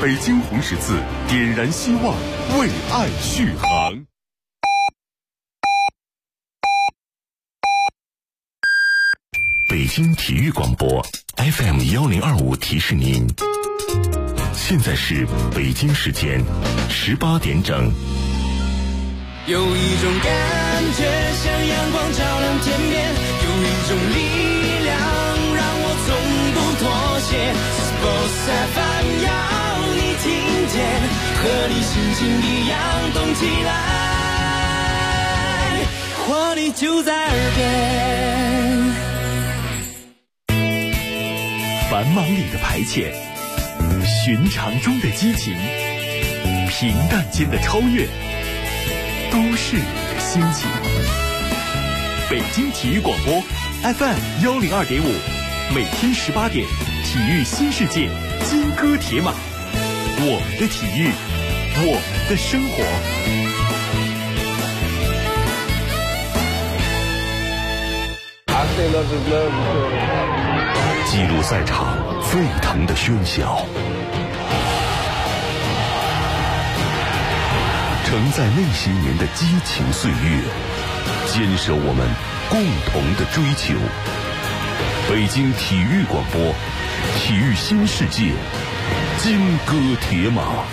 北京红十字点燃希望，为爱续航。北京体育广播 FM1025提示您，现在是北京时间18点整。 有一种感觉像阳光照亮天边，有一种力量让我从不妥协。Sports FM 要你听见，和你心情一样动起来，活力就在耳边。 繁忙里的排遣，寻常中的激情，平淡间的超越，都是你的心情。北京体育广播 FM102.5，每天18点，体育新世界，金戈铁马，我们的体育，我们的生活。记录赛场沸腾的喧嚣，承载那些年的激情岁月，坚守我们共同的追求。北京体育广播，体育新世界，金戈铁马。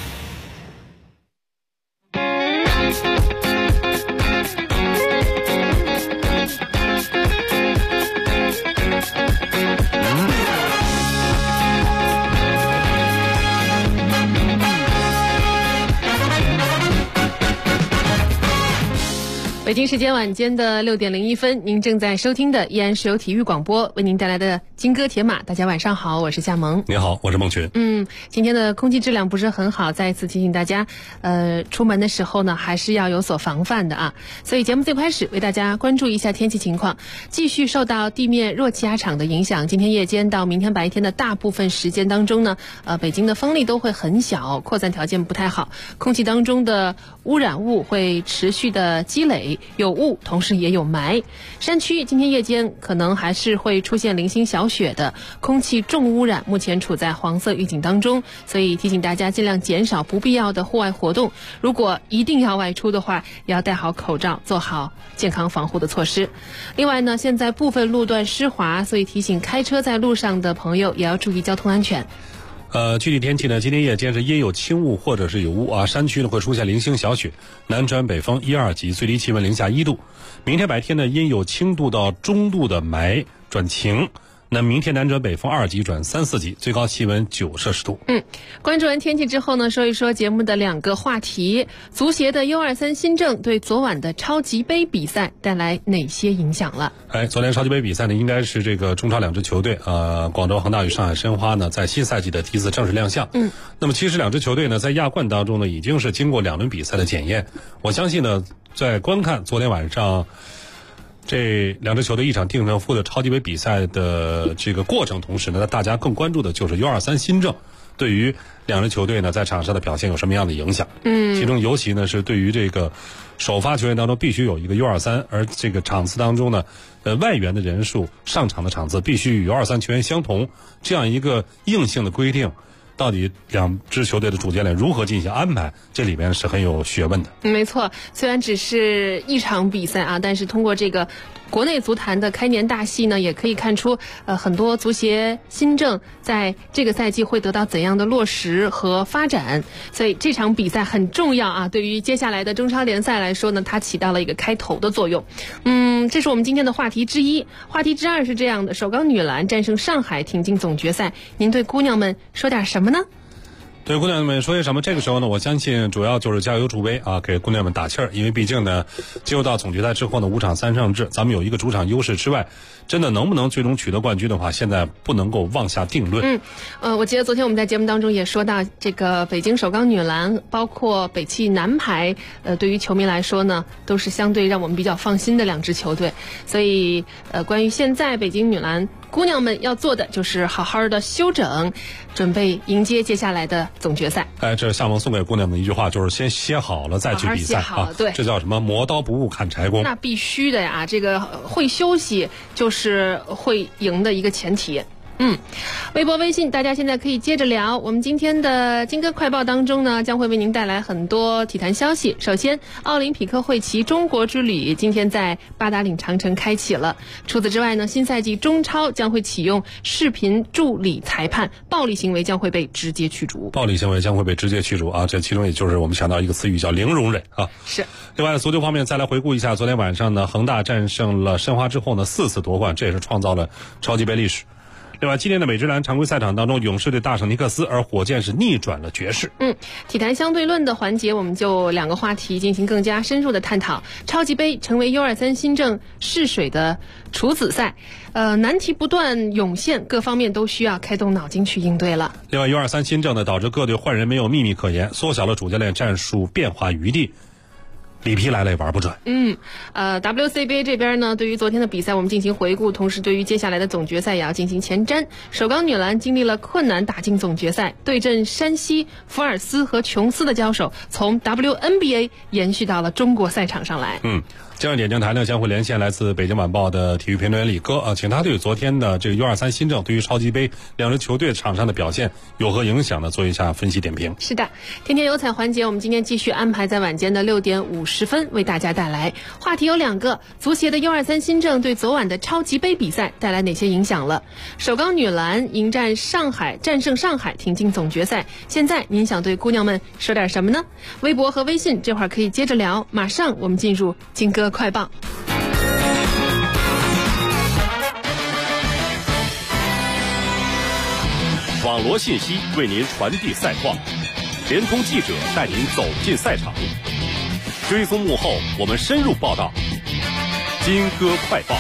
北京时间晚间的6点01分，您正在收听的依然是由体育广播为您带来的金戈铁马。大家晚上好，我是夏萌。 你好，我是孟群。 今天的空气质量不是很好，再一次提醒大家，出门的时候呢，还是要有所防范的啊。所以节目最开始为大家关注一下天气情况，继续受到地面弱气压场的影响，今天夜间到明天白天的大部分时间当中呢，北京的风力都会很小，扩散条件不太好，空气当中的污染物会持续的积累。有雾，同时也有霾。山区今天夜间可能还是会出现零星小雪的，空气重污染目前处在黄色预警当中，所以提醒大家尽量减少不必要的户外活动。如果一定要外出的话，也要戴好口罩，做好健康防护的措施。另外呢，现在部分路段湿滑，所以提醒开车在路上的朋友也要注意交通安全。 具体天气呢，今天夜间是阴有轻雾或者是有雾啊，山区呢会出现零星小雪，南转北风1、2级，最低气温零下1度。明天白天呢，阴有轻度到中度的霾转晴。那明天南转北风2级转3、4级，最高气温9摄氏度。 关注完天气之后呢，说一说节目的2个话题。足协的U23新政对昨晚的超级杯比赛带来哪些影响了？ 昨天超级杯比赛呢，应该是这个中超2支球队，广州恒大与上海申花呢，在新赛季的第一次正式亮相。那么其实2支球队呢，在亚冠当中呢，已经是经过2轮比赛的检验。我相信呢，在观看昨天晚上这2支球队一场定胜负的超级杯比赛的这个过程，同时呢，大家更关注的就是 U23新政对于2支球队呢在场上的表现有什么样的影响。其中尤其呢是对于这个首发球员当中必须有一个 U23， 而这个场次当中呢，外援的人数上场的场次必须与 U23 球员相同，这样一个硬性的规定，到底2支球队的主教练如何进行安排，这里边是很有学问的。 没错，虽然只是一场比赛啊，但是通过这个国内足坛的开年大戏呢，也可以看出很多足协新政在这个赛季会得到怎样的落实和发展。所以这场比赛很重要啊，对于接下来的中超联赛来说呢，它起到了一个开头的作用。这是我们今天的话题之一。话题之二是这样的：首钢女篮战胜上海，挺进总决赛，您对姑娘们说点什么呢？ 对姑娘们说些什么？这个时候呢，我相信主要就是加油助威啊，给姑娘们打气儿。因为毕竟呢，进入到总决赛之后呢，5场3胜制，咱们有一个主场优势之外，真的能不能最终取得冠军的话，现在不能够妄下定论。 我记得昨天我们在节目当中也说到，这个北京首钢女篮，包括北汽男排，对于球迷来说呢，都是相对让我们比较放心的2支球队。所以，关于现在北京女篮姑娘们要做的就是好好的休整，准备迎接接下来的总决赛。 这是夏萌送给姑娘们一句话，就是先歇好了再去比赛啊。 对， 这叫什么？磨刀不误砍柴工。 那必须的呀，这个会休息就是会赢的一个前提。 微博、微信，大家现在可以接着聊。我们今天的金歌快报当中呢，将会为您带来很多体坛消息。首先，奥林匹克会旗中国之旅今天在八达岭长城开启了。除此之外呢，新赛季中超将会启用视频助理裁判，暴力行为将会被直接驱逐。 暴力行为将会被直接驱逐啊！这其中也就是我们想到一个词语叫零容忍啊。 是。 另外，足球方面再来回顾一下，昨天晚上呢，恒大战胜了申花之后呢，4次夺冠，这也是创造了超级杯历史。另外，今年的美职篮常规赛场当中，勇士对大胜尼克斯，而火箭是逆转了爵士。 体坛相对论的环节，我们就2个话题进行更加深入的探讨。超级杯成为 U23 新政试水的处子赛，难题不断涌现，各方面都需要开动脑筋去应对了。 另外 U23 新政呢，导致各队换人没有秘密可言，缩小了主教练战术变化余地。里皮来了也玩不准。 WCBA 这边呢，对于昨天的比赛我们进行回顾，同时对于接下来的总决赛也要进行前瞻。首钢女篮经历了困难打进总决赛，对阵山西、福尔斯和琼斯的交手，从 WNBA 延续到了中国赛场上来。 今日点将台呢将会连线来自北京晚报的体育评论员李哥请他对昨天的这个 U23 新政对于超级杯两支球队场上的表现有何影响呢？做一下分析点评。 是的，天天有彩环节，我们今天继续安排在晚间的6点50分为大家带来。话题有2个，足协的 U23 新政对昨晚的超级杯比赛带来哪些影响了？首钢女篮迎战上海，战胜上海挺进总决赛，现在您想对姑娘们说点什么呢？微博和微信这会儿可以接着聊，马上我们进入金歌快报。 网罗信息为您传递赛况，联通记者带您走进赛场，追踪幕后，我们深入报道。金歌快报。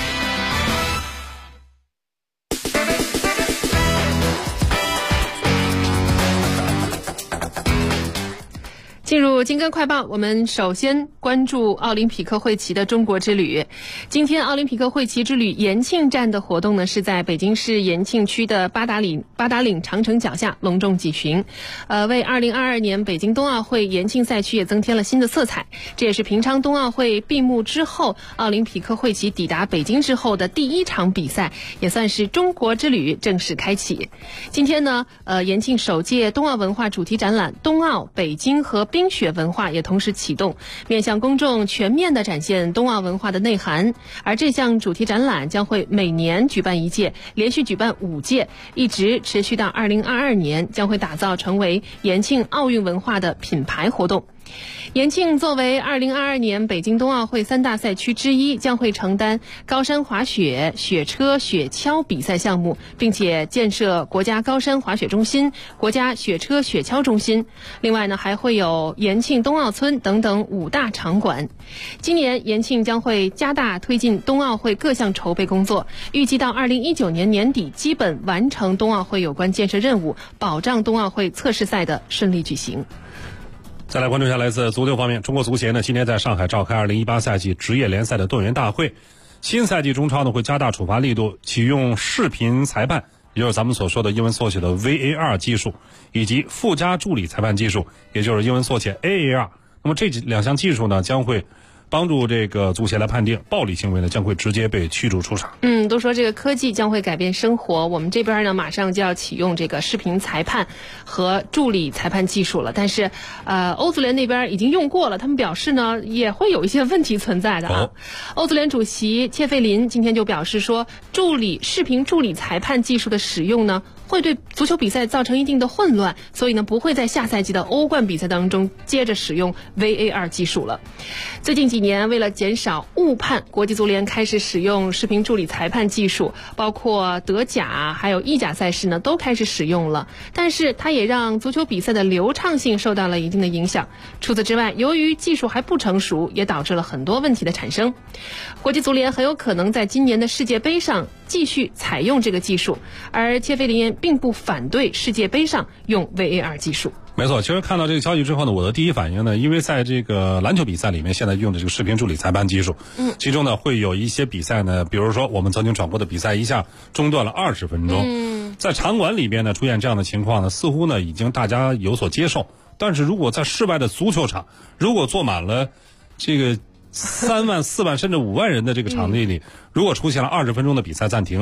进入金歌快报，我们首先关注奥林匹克会旗的中国之旅。今天奥林匹克会旗之旅延庆站的活动呢，是在北京市延庆区的八达岭长城脚下隆重举行，为2022年北京冬奥会延庆赛区也增添了新的色彩。这也是平昌冬奥会闭幕之后，奥林匹克会旗抵达北京之后的第1场比赛，也算是中国之旅正式开启。今天呢，延庆首届冬奥文化主题展览冬奥北京和冰雪文化也同时启动，面向公众全面地展现冬奥文化的内涵。而这项主题展览将会每年举办1届，连续举办5届，一直持续到2022年，将会打造成为延庆奥运文化的品牌活动。延庆作为2022年北京冬奥会3大赛区之一，将会承担高山滑雪、雪车、雪橇比赛项目，并且建设国家高山滑雪中心、国家雪车雪橇中心。另外呢，还会有延庆冬奥村等等5大场馆。今年延庆将会加大推进冬奥会各项筹备工作，预计到2019年年底基本完成冬奥会有关建设任务，保障冬奥会测试赛的顺利举行。 再来关注一下来自足球方面，中国足协呢今天在上海召开2018赛季职业联赛的动员大会。新赛季中超呢会加大处罚力度，启用视频裁判，也就是咱们所说的英文缩写的 VAR 技术，以及附加助理裁判技术，也就是英文缩写 AAR。那么这2项技术呢将会帮助这个足协来判定暴力行为呢将会直接被驱逐出场。 都说这个科技将会改变生活，我们这边呢马上就要启用这个视频裁判和助理裁判技术了，但是欧足联那边已经用过了，他们表示呢也会有一些问题存在的啊。欧足联主席切费林今天就表示说，视频助理裁判技术的使用呢会对足球比赛造成一定的混乱，所以呢不会在下赛季的欧冠比赛当中接着使用 VAR 技术了。最近几年为了减少误判，国际足联开始使用视频助理裁判技术，包括德甲还有意甲赛事呢都开始使用了，但是它也让足球比赛的流畅性受到了一定的影响。除此之外，由于技术还不成熟，也导致了很多问题的产生。国际足联很有可能在今年的世界杯上继续采用这个技术，而切费林并不反对世界杯上用 VAR 技术。 没错，其实看到这个消息之后呢，我的第一反应呢，因为在这个篮球比赛里面现在用的这个视频助理裁判技术，其中呢会有一些比赛呢，比如说我们曾经转播的比赛一下中断了20分钟，在场馆里边呢出现这样的情况呢，似乎呢已经大家有所接受，但是如果在室外的足球场，如果坐满了这个3万、4万甚至5万人的这个场地里，如果出现了20分钟的比赛暂停，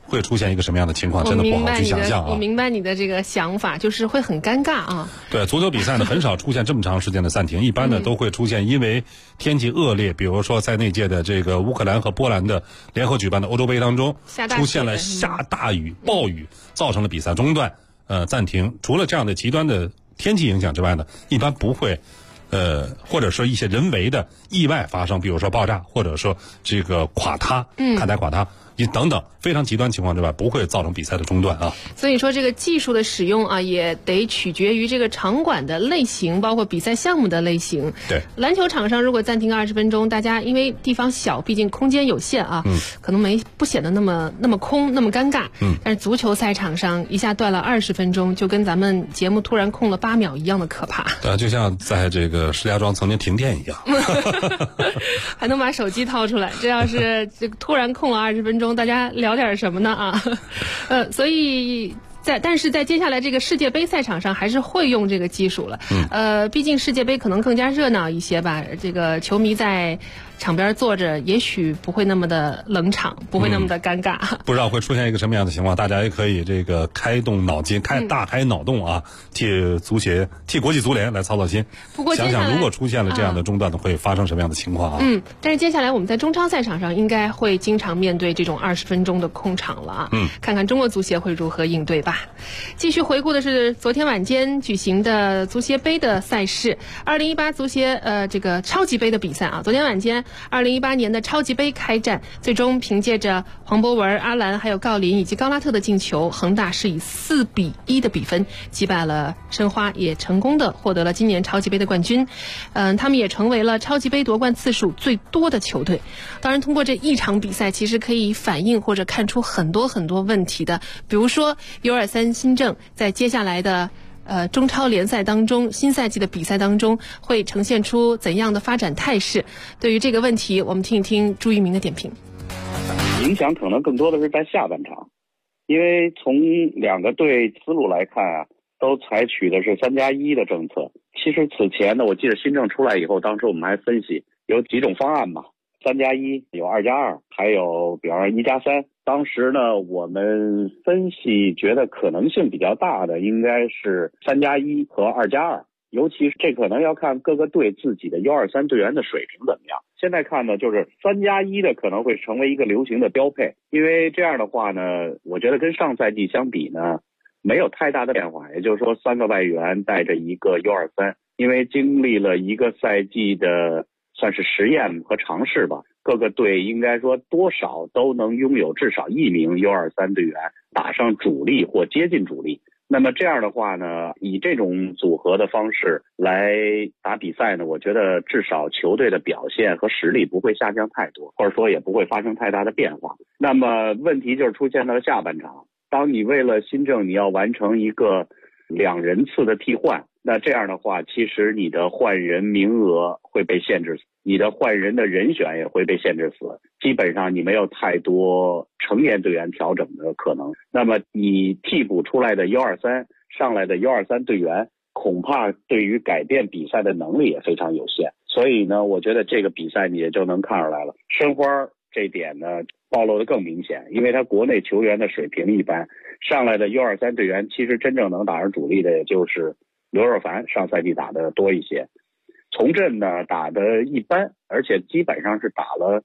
会出现一个什么样的情况，真的不好去想象啊。 我明白你的这个想法，就是会很尴尬啊。 对，足球比赛呢很少出现这么长时间的暂停，一般呢都会出现因为天气恶劣，比如说在那届的这个乌克兰和波兰的联合举办的欧洲杯当中，出现了下大雨、暴雨，造成了比赛中断、暂停。除了这样的极端的天气影响之外呢，一般不会。或者说一些人为的意外发生，比如说爆炸，或者说这个垮塌，看台垮塌，等等非常极端情况之外，不会造成比赛的中断啊。 所以说这个技术的使用啊，也得取决于这个场馆的类型，包括比赛项目的类型。 对， 篮球场上如果暂停20分钟，大家因为地方小，毕竟空间有限啊，可能不显得那么空，那么尴尬。但是足球赛场上一下断了20分钟，就跟咱们节目突然空了8秒一样的可怕。 对，就像在这个石家庄曾经停电一样， 还能把手机掏出来。这要是这个突然空了20分钟，大家聊点什么呢啊？所以但是在接下来这个世界杯赛场上还是会用这个技术了。毕竟世界杯可能更加热闹一些吧，这个球迷在场边坐着，也许不会那么的冷场，不会那么的尴尬。 不知道会出现一个什么样的情况，大家也可以这个开动脑筋，大开脑洞啊，替国际足联来操操心。 不过想想如果出现了这样的中断，会发生什么样的情况啊？ 但是接下来我们在中超赛场上应该会经常面对这种20分钟的空场了啊。看看中国足协会如何应对吧。继续回顾的是昨天晚间举行的足协杯的赛事，2018足协这个超级杯的比赛啊。昨天晚间2018年的超级杯开战，最终凭借着黄博文、阿兰还有郜林以及高拉特的进球，恒大是以4-1的比分击败了申花，也成功的获得了今年超级杯的冠军。他们也成为了超级杯夺冠次数最多的球队。当然通过这一场比赛其实可以反映或者看出很多问题的，比如说U23新政在接下来的中超联赛当中，新赛季的比赛当中会呈现出怎样的发展态势？对于这个问题，我们听一听朱一鸣的点评。 影响可能更多的是在下半场，因为从两个队思路来看啊，都采取的是3+1的政策。其实此前呢，我记得新政出来以后，当时我们还分析有几种方案嘛，3+1，有2+2，还有比方说1+3。当时呢，我们分析觉得可能性比较大的应该是3+1和2+2，尤其是这可能要看各个队自己的U23队员的水平怎么样。现在看呢，就是3+1的可能会成为一个流行的标配，因为这样的话呢，我觉得跟上赛季相比呢，没有太大的变化。也就是说，3个外援带着一个U23，因为经历了一个赛季的算是实验和尝试吧，各个队应该说多少都能拥有至少1名 U23 队员打上主力或接近主力。那么这样的话呢，以这种组合的方式来打比赛呢，我觉得至少球队的表现和实力不会下降太多，或者说也不会发生太大的变化。那么问题就是出现到了下半场，当你为了新政你要完成一个2人次的替换，那这样的话其实你的换人名额会被限制死，你的换人的人选也会被限制死，基本上你没有太多成年队员调整的可能。那么你替补出来的 U23 上来的 U23 队员恐怕对于改变比赛的能力也非常有限。所以呢，我觉得这个比赛你也就能看出来了，申花这点呢暴露的更明显，因为他国内球员的水平一般，上来的 U23 队员其实真正能打上主力的也就是刘若凡，上赛季打的多一些，从振呢打的一般，而且基本上是打了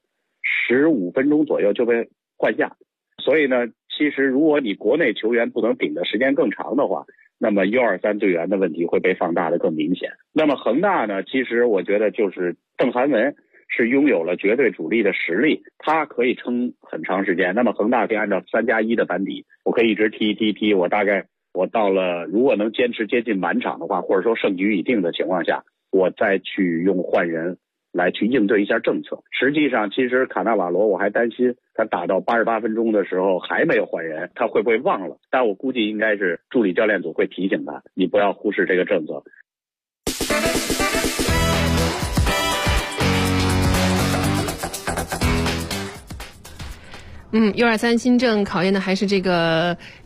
15分钟左右就被换下。所以呢，其实如果你国内球员不能顶的时间更长的话，那么 U23 队员的问题会被放大的更明显。那么恒大呢，其实我觉得就是邓涵文是拥有了绝对主力的实力，他可以撑很长时间。那么恒大可以按照3+1的班底，我可以一直踢，我到了如果能坚持接近满场的话，或者说胜局已定的情况下，我再去用换人来去应对一下政策。实际上其实卡纳瓦罗我还担心他打到88分钟的时候还没有换人，他会不会忘了，但我估计应该是助理教练组会提醒他，你不要忽视这个政策。 U23新政考验的还是这个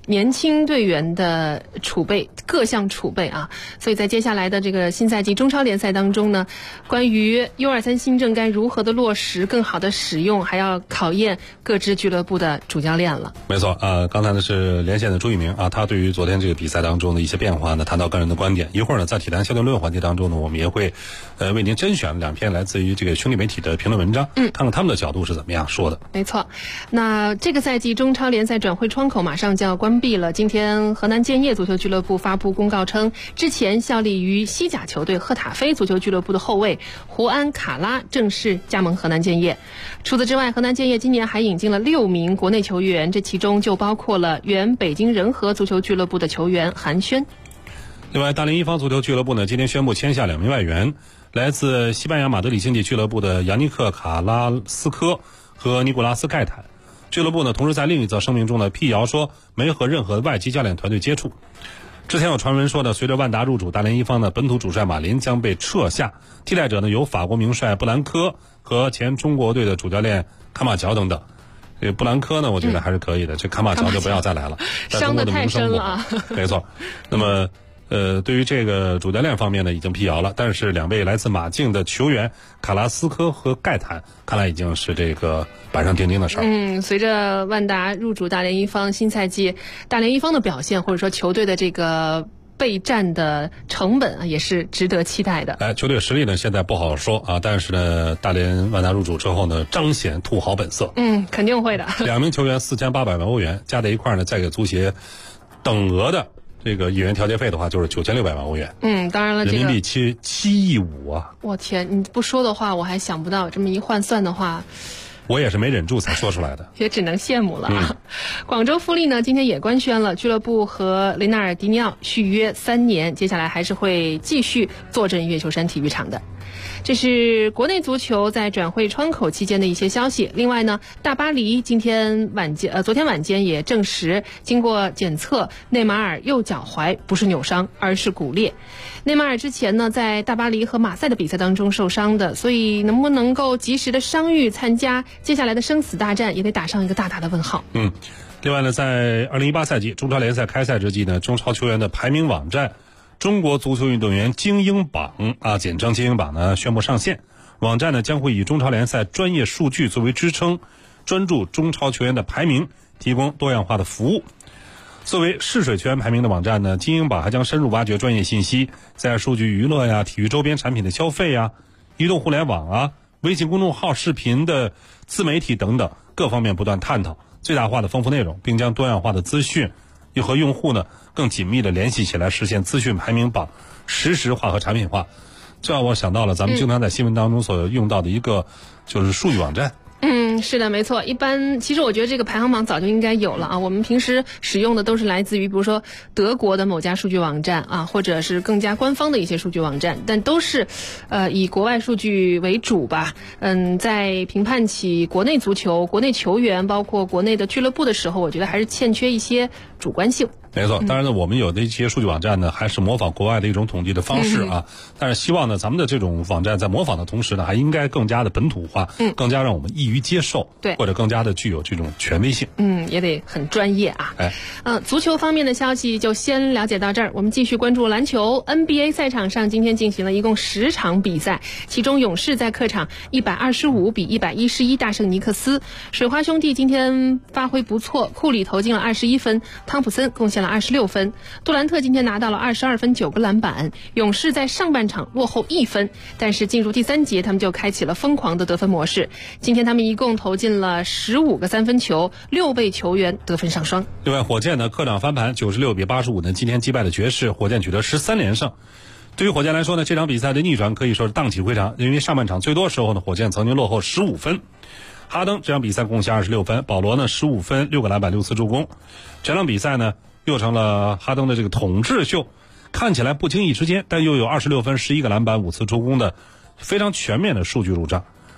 年轻队员的储备，各项储备啊。所以在接下来的这个新赛季中超联赛当中呢，关于 U23 新政该如何的落实，更好的使用，还要考验各支俱乐部的主教练了。 没错刚才呢是连线的朱一鸣他对于昨天这个比赛当中的一些变化呢谈到个人的观点。一会儿呢在体坛相对论环节当中呢，我们也会为您甄选2篇来自于这个兄弟媒体的评论文章，看看他们的角度是怎么样说的。 没错，那这个赛季中超联赛转会窗口马上就要关闭了。今天河南建业足球俱乐部发布公告称，之前效力于西甲球队赫塔菲足球俱乐部的后卫胡安卡拉正式加盟河南建业。除此之外，河南建业今年还引进了6名国内球员，这其中就包括了原北京人和足球俱乐部的球员韩轩。 另外，大连一方足球俱乐部呢今天宣布签下2名外援，来自西班牙马德里竞技俱乐部的扬尼克卡拉斯科和尼古拉斯盖坦。俱乐部呢同时在另一则声明中呢辟谣说没和任何外籍教练团队接触。之前有传闻说呢，随着万达入主，大连一方的本土主帅马林将被撤下，替代者呢由法国名帅布兰科和前中国队的主教练卡马乔等等。这布兰科呢我觉得还是可以的，这卡马乔就不要再来了， 伤得太深了啊。 没错。那么对于这个主教练方面呢已经辟谣了，但是2位来自马竞的球员卡拉斯科和盖坦看来已经是这个板上钉钉的事儿。 随着万达入主大连一方，新赛季大连一方的表现或者说球队的这个备战的成本也是值得期待的。 球队实力呢现在不好说但是呢大连万达入主之后呢彰显土豪本色。 肯定会的。 2名球员4800万欧元加在一块呢，再给足协等额的这个议员调节费的话，就是9600万欧元。 当然了，这个人民币7亿5啊！ 我天，你不说的话，我还想不到，这么一换算的话， 我也是没忍住才说出来的， 也只能羡慕了。广州富力呢，今天也官宣了，俱乐部和雷纳尔迪尼奥续约3年，接下来还是会继续坐镇月球山体育场的。这是国内足球在转会窗口期间的一些消息。另外呢，大巴黎昨天晚间也证实，经过检测，内马尔右脚踝不是扭伤，而是骨裂。内马尔之前呢，在大巴黎和马赛的比赛当中受伤的，所以能不能够及时的伤愈参加接下来的生死大战，也得打上一个大大的问号。 另外呢，在2018赛季中超联赛开赛之际呢，中超球员的排名网站中国足球运动员精英榜简称精英榜呢宣布上线。网站呢将会以中超联赛专业数据作为支撑，专注中超球员的排名，提供多样化的服务。作为试水球员排名的网站呢，精英榜还将深入挖掘专业信息，在数据娱乐呀、体育周边产品的消费呀、移动互联网微信公众号、视频的自媒体等等各方面不断探讨，最大化的丰富内容，并将多样化的资讯又和用户呢更紧密的联系起来，实现资讯排名榜实时化和产品化。这让我想到了咱们经常在新闻当中所用到的一个就是数据网站。 是的，没错。一般其实我觉得这个排行榜早就应该有了我们平时使用的都是来自于比如说德国的某家数据网站或者是更加官方的一些数据网站，但都是以国外数据为主吧。在评判起国内足球、国内球员包括国内的俱乐部的时候，我觉得还是欠缺一些主观性。 没错，当然呢，我们有的一些数据网站呢，还是模仿国外的一种统计的方式但是希望呢，咱们的这种网站在模仿的同时呢，还应该更加的本土化，更加让我们易于接受， 对， 或者更加的具有这种权威性。 也得很专业足球方面的消息就先了解到这儿，我们继续关注篮球。NBA 赛场上今天进行了一共10场比赛，其中勇士在客场125比111大胜尼克斯。水花兄弟今天发挥不错，库里投进了21分，汤普森贡献了26分，杜兰特今天拿到了22分9个篮板。勇士在上半场落后1分，但是进入第3节他们就开启了疯狂的得分模式。今天他们一共投进了15个3分球，6位球员得分上双。 另外火箭呢客场翻盘96比85呢今天击败了爵士，火箭取得13连胜。对于火箭来说呢，这场比赛的逆转可以说是荡气回肠，因为上半场最多时候呢，火箭曾经落后15分。哈登这场比赛贡献26分，保罗呢15分6个篮板6次助攻。这场比赛呢又成了哈登的这个统治秀，看起来不经意之间，但又有26分11个篮板5次助攻的非常全面的数据入账。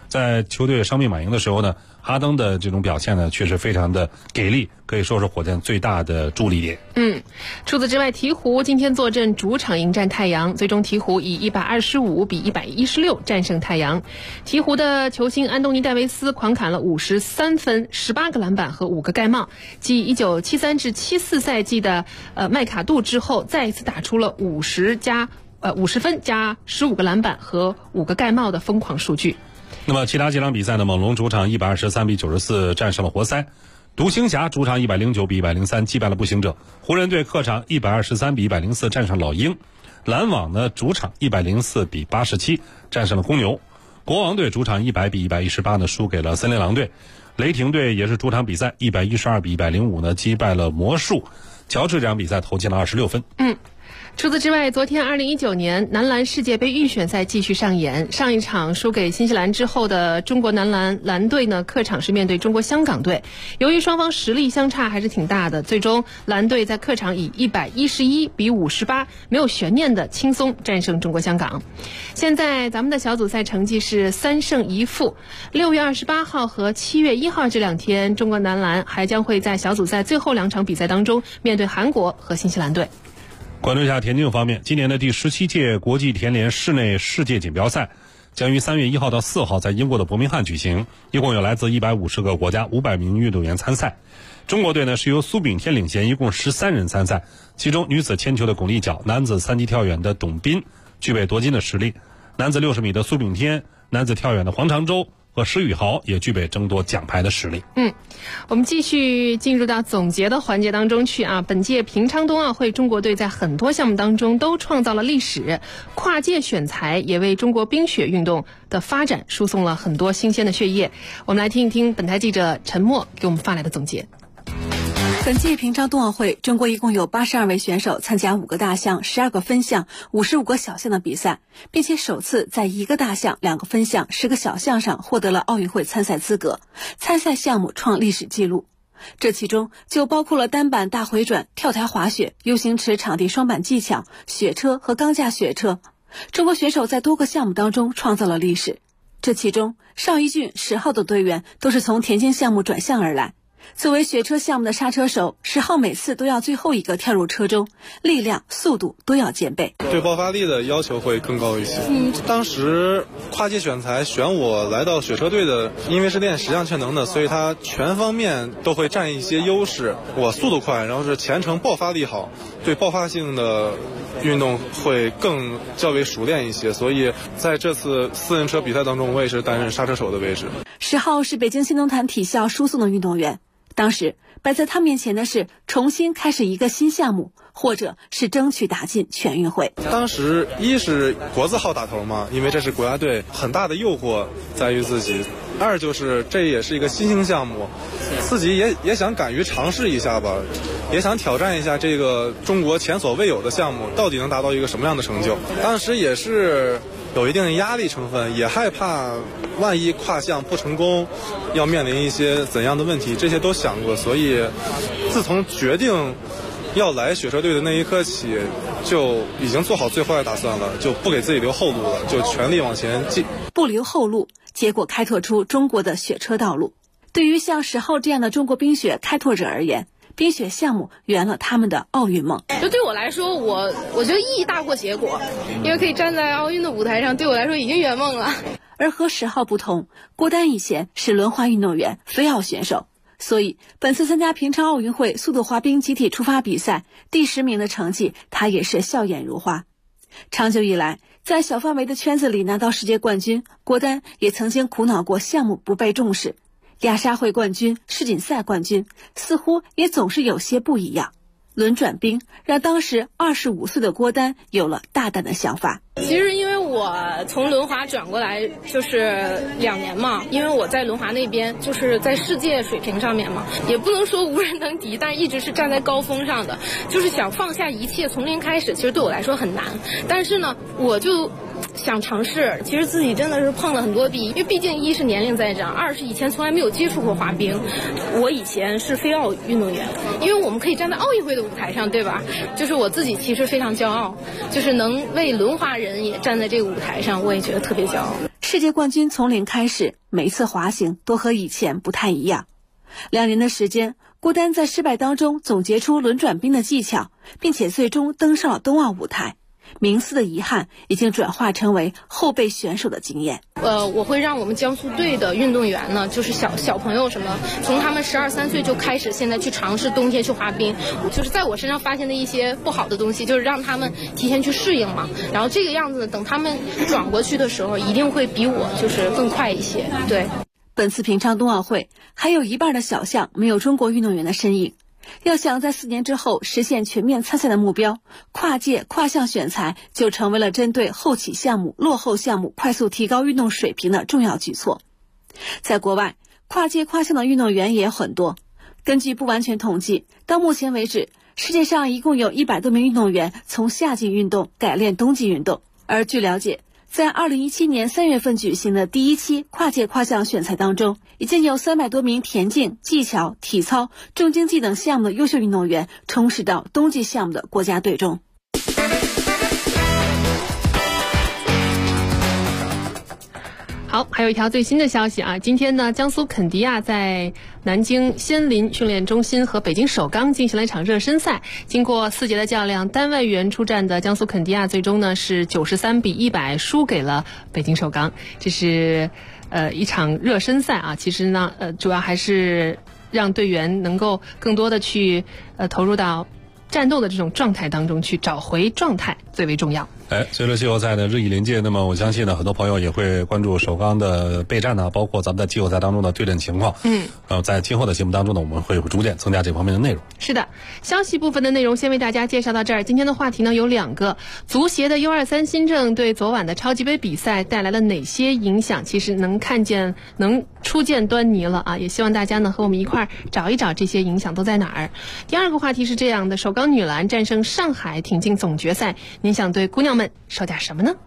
在球队伤病满营的时候呢，哈登的这种表现呢，确实非常的给力，可以说是火箭最大的助力点。 除此之外，鹈鹕今天坐镇主场迎战太阳，最终鹈鹕以125比116战胜太阳。鹈鹕的球星安东尼戴维斯狂砍了53分、18个篮板和5个盖帽，继1973至74赛季的麦卡杜之后，再一次打出了50分加15个篮板和5个盖帽的疯狂数据。 那么其他几场比赛呢？猛龙主场123比94战胜了活塞，独行侠主场109比103击败了步行者，湖人队客场123比104战胜老鹰，篮网呢主场104比87战胜了公牛，国王队主场100比118呢输给了森林狼队，雷霆队也是主场比赛112比105呢击败了魔术，乔治这场比赛投进了26分。 除此之外，昨天2019年男篮世界杯预选赛继续上演。上一场输给新西兰之后的中国男篮蓝队呢，客场是面对中国香港队。由于双方实力相差还是挺大的，最终蓝队在客场以111比58没有悬念的轻松战胜中国香港。现在咱们的小组赛成绩是3胜1负。6月28号和7月1号这2天，中国男篮还将会在小组赛最后2场比赛当中面对韩国和新西兰队。 关注一下田径方面，今年的第17届国际田联室内世界锦标赛将于3月1号到4号在英国的伯明翰举行，一共有来自150个国家500名运动员参赛。中国队呢是由苏炳添领衔，一共13人参赛，其中女子铅球的巩立姣、男子3级跳远的董彬具备夺金的实力，男子60米的苏炳添、男子跳远的黄长洲和施宇豪也具备争夺奖牌的实力。 我们继续进入到总结的环节当中去啊。本届平昌冬奥会，中国队在很多项目当中都创造了历史，跨界选材也为中国冰雪运动的发展输送了很多新鲜的血液。我们来听一听本台记者陈默给我们发来的总结。 本届平昌冬奥会，中国一共有82位选手参加5个大项、12个分项、55个小项的比赛，并且首次在1个大项、2个分项、10个小项上获得了奥运会参赛资格，参赛项目创历史纪录。这其中就包括了单板大回转、跳台滑雪、U形池场地双板技巧、雪车和钢架雪车。中国选手在多个项目当中创造了历史。这其中，邵一俊、10号的队员都是从田径项目转向而来。作为雪车项目的刹车手，10号每次都要最后一个跳入车中，力量、速度都要兼备， 对爆发力的要求会更高一些。当时跨界选材选我来到雪车队的，因为是练10项全能的，所以他全方面都会占一些优势。我速度快，然后是前程爆发力好，对爆发性的运动会更较为熟练一些，所以在这次4人车比赛当中，我也是担任刹车手的位置。 10号是北京新东坛体校输送的运动员，当时摆在他面前的是重新开始一个新项目，或者是争取打进全运会。 当时一是国字号打头嘛，因为这是国家队，很大的诱惑在于自己；二就是这也是一个新兴项目，自己也想敢于尝试一下吧，也想挑战一下这个中国前所未有的项目到底能达到一个什么样的成就。当时也是有一定的压力成分，也害怕万一跨项不成功要面临一些怎样的问题，这些都想过。所以自从决定要来雪车队的那一刻起，就已经做好最坏的打算了，就不给自己留后路了，就全力往前进， 不留后路，结果开拓出中国的雪车道路。对于像10号这样的中国冰雪开拓者而言，冰雪项目圆了他们的奥运梦。 就对我来说，我觉得意义大过结果，因为可以站在奥运的舞台上，对我来说已经圆梦了。 而和10号不同，郭丹以前是轮滑运动员、非奥选手，所以本次参加平昌奥运会速度滑冰集体出发比赛第10名的成绩，他也是笑眼如花。长久以来，在小范围的圈子里拿到世界冠军，郭丹也曾经苦恼过项目不被重视。亚沙会冠军、世锦赛冠军，似乎也总是有些不一样。轮转冰让当时25岁的郭丹有了大胆的想法。 其实因为我从轮滑转过来就是2年嘛，因为我在轮滑那边就是在世界水平上面嘛，也不能说无人能敌，但是一直是站在高峰上的，就是想放下一切从零开始，其实对我来说很难。但是呢，我就想尝试，其实自己真的是碰了很多壁，因为毕竟1是年龄在这儿，2是以前从来没有接触过滑冰。我以前是非奥运动员，因为我们可以站在奥运会的舞台上，对吧？就是我自己其实非常骄傲，就是能为轮滑人也站在这个舞台上，我也觉得特别骄傲。 世界冠军从零开始，每一次滑行都和以前不太一样。2年的时间，郭丹在失败当中总结出轮转冰的技巧，并且最终登上了冬奥舞台。名次的遗憾已经转化成为后备选手的经验。 我会让我们江苏队的运动员呢，就是小朋友什么，从他们12、13岁就开始，现在去尝试冬天去滑冰，就是在我身上发现的一些不好的东西，就是让他们提前去适应嘛。然后这个样子，等他们转过去的时候，一定会比我就是更快一些。对， 本次平昌冬奥会还有一半的小项没有中国运动员的身影。要想在4年之后实现全面参赛的目标，跨界跨项选材就成为了针对后起项目、落后项目快速提高运动水平的重要举措。在国外，跨界跨项的运动员也有很多。根据不完全统计，到目前为止，世界上一共有100多名运动员从夏季运动改练冬季运动。而据了解，在2017年3月份举行的第1期跨界跨项选材当中，已经有300多名田径、技巧、体操、重竞技等项目的优秀运动员充实到冬季项目的国家队中。 好，还有一条最新的消息啊！今天呢，江苏肯迪亚在南京仙林训练中心和北京首钢进行了一场热身赛。经过4节的较量，单外援出战的江苏肯迪亚最终呢是93比100输给了北京首钢。这是一场热身赛啊。其实呢，主要还是让队员能够更多的去投入到战斗的这种状态当中去，找回状态最为重要。 随着季后赛的日益临近，那么我相信呢，很多朋友也会关注首钢的备战呢，包括咱们在季后赛当中的对阵情况。在今后的节目当中呢，我们会逐渐增加这方面的内容。 是的，消息部分的内容先为大家介绍到这儿。今天的话题呢有2个，足协的 U23 新政对昨晚的超级杯比赛带来了哪些影响？其实能初见端倪了啊！也希望大家呢和我们一块儿找一找这些影响都在哪儿。第2个话题是这样的，首钢女篮战胜上海挺进总决赛，您想对姑娘们说点什么呢？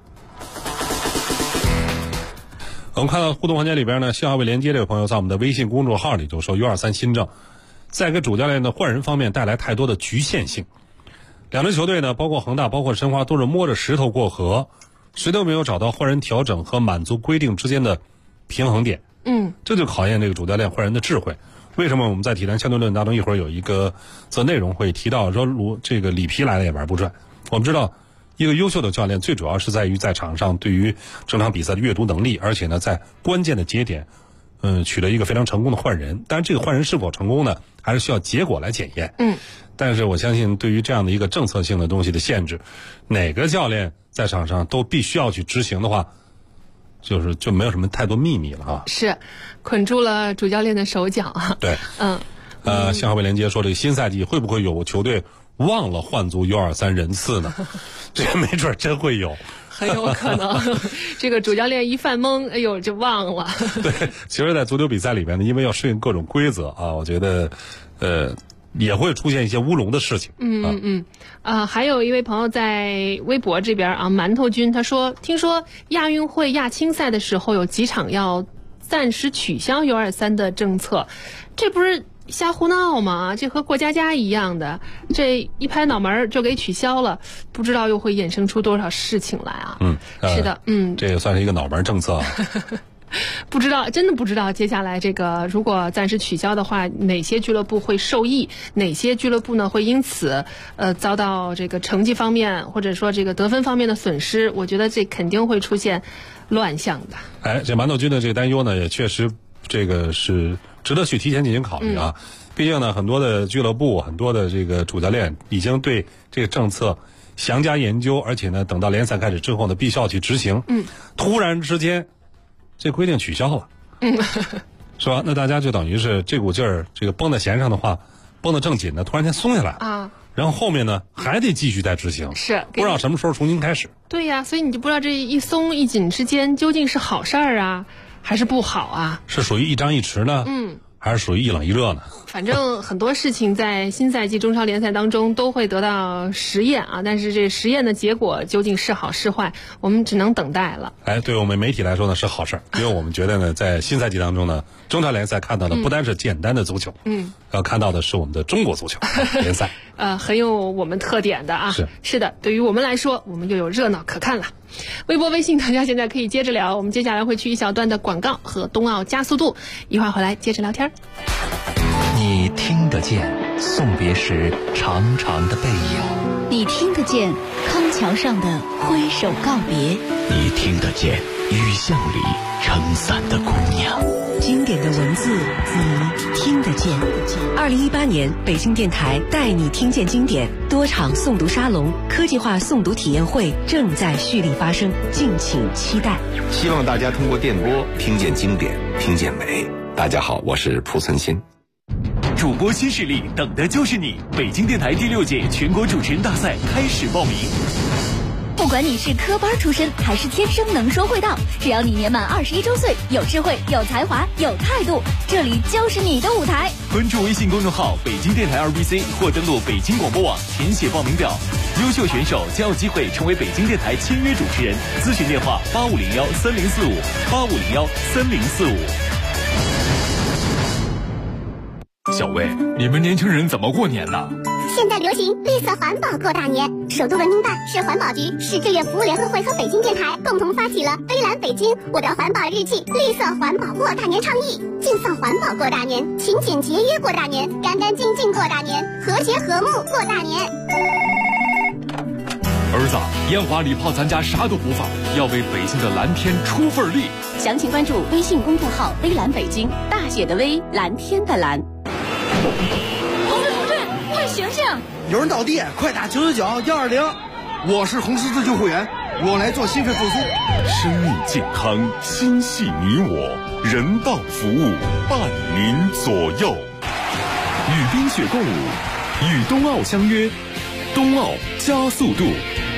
我们看到互动环节里边呢，新华为连接这位朋友在我们的微信公众号里就说 U23 新政在给主教练的换人方面带来太多的局限性。2支球队呢，包括恒大包括申花都是摸着石头过河，谁都没有找到换人调整和满足规定之间的平衡点。这就考验这个主教练换人的智慧。为什么我们在体坛相对论当中一会儿有一个则内容会提到说这个里皮来了也玩不转。我们知道一个优秀的教练最主要是在于在场上对于整场比赛的阅读能力，而且呢在关键的节点取得一个非常成功的换人。但是这个换人是否成功呢，还是需要结果来检验。但是我相信对于这样的一个政策性的东西的限制，哪个教练在场上都必须要去执行的话，就没有什么太多秘密了啊。 是捆住了主教练的手脚啊。 对，新华为连接说这个新赛季会不会有球队忘了换足 U23 人次呢？这没准真会有， 很有可能。这个主教练一犯懵，哎呦就忘了。 对，其实在足球比赛里面呢，因为要适应各种规则啊，我觉得也会出现一些乌龙的事情。 还有一位朋友在微博这边啊，馒头君他说，听说亚运会亚青赛的时候有几场要暂时取消 U23 的政策，这不是瞎胡闹吗？这和过家一样的，这一拍脑门就给取消了，不知道又会衍生出多少事情来啊。是的， 这也算是一个脑门政策啊。 真的不知道接下来这个如果暂时取消的话，哪些俱乐部会受益，哪些俱乐部呢会因此遭到这个成绩方面或者说这个得分方面的损失。我觉得这肯定会出现乱象的。 这馒头君的这个担忧呢，也确实这个是值得去提前进行考虑啊。毕竟呢，很多的俱乐部、很多的这个主教练已经对这个政策详加研究，而且呢，等到联赛开始之后呢，必须要去执行。突然之间，这规定取消了，是吧？那大家就等于是这股劲儿，这个绷在弦上的话，绷得正紧的，突然间松下来啊。然后后面呢，还得继续再执行， 是不知道什么时候重新开始。 对呀，所以你就不知道这一松一紧之间究竟是好事儿啊，还是不好啊？ 是属于一张一弛呢？还是属于一冷一热呢？ 反正很多事情在新赛季中超联赛当中都会得到实验啊，但是这实验的结果究竟是好是坏，我们只能等待了。 对我们媒体来说呢是好事，因为我们觉得呢，在新赛季当中呢，中超联赛看到的不单是简单的足球， 要看到的是我们的中国足球联赛。 很有我们特点的啊。是的，对于我们来说，我们又有热闹可看了。微博、微信，大家现在可以接着聊。我们接下来会去一小段的广告和冬奥加速度，一会儿回来接着聊天。 你听得见送别时长长的背影， 你听得见康桥上的挥手告别， 你听得见雨巷里撑伞的姑娘。 经典的文字你听得见。2018年北京电台带你听见经典多场诵读沙龙、科技化诵读体验会正在蓄力发生，敬请期待。 希望大家通过电波听见经典，听见美。大家好，我是蒲存昕。 主播新势力等的就是你！北京电台第6届全国主持人大赛开始报名。 不管你是科班出身还是天生能说会道，只要你年满21周岁，有智慧、有才华、有态度，这里就是你的舞台。 关注微信公众号北京电台2BC 或登录北京广播网填写报名表，优秀选手将有机会成为北京电台签约主持人。咨询电话8501-3045，8501-3045。 小魏，你们年轻人怎么过年呢？ 现在流行绿色环保过大年，首都文明办、市环保局、市志愿服务联合会和北京电台共同发起了“微蓝北京，我的环保日记”绿色环保过大年倡议，尽放环保过大年，勤俭节约过大年，干干净净过大年，和谐和睦过大年。 儿子，烟花礼炮咱家啥都不放，要为北京的蓝天出份力。 详情关注微信公众号“微蓝北京”，大写的微，蓝天的蓝。 快醒醒！ 有人倒地，快打999-120。我是红十字救护员，我来做心肺复苏。 生命健康，心系你我，人道服务伴您左右。与冰雪共舞，与冬奥相约，冬奥加速度。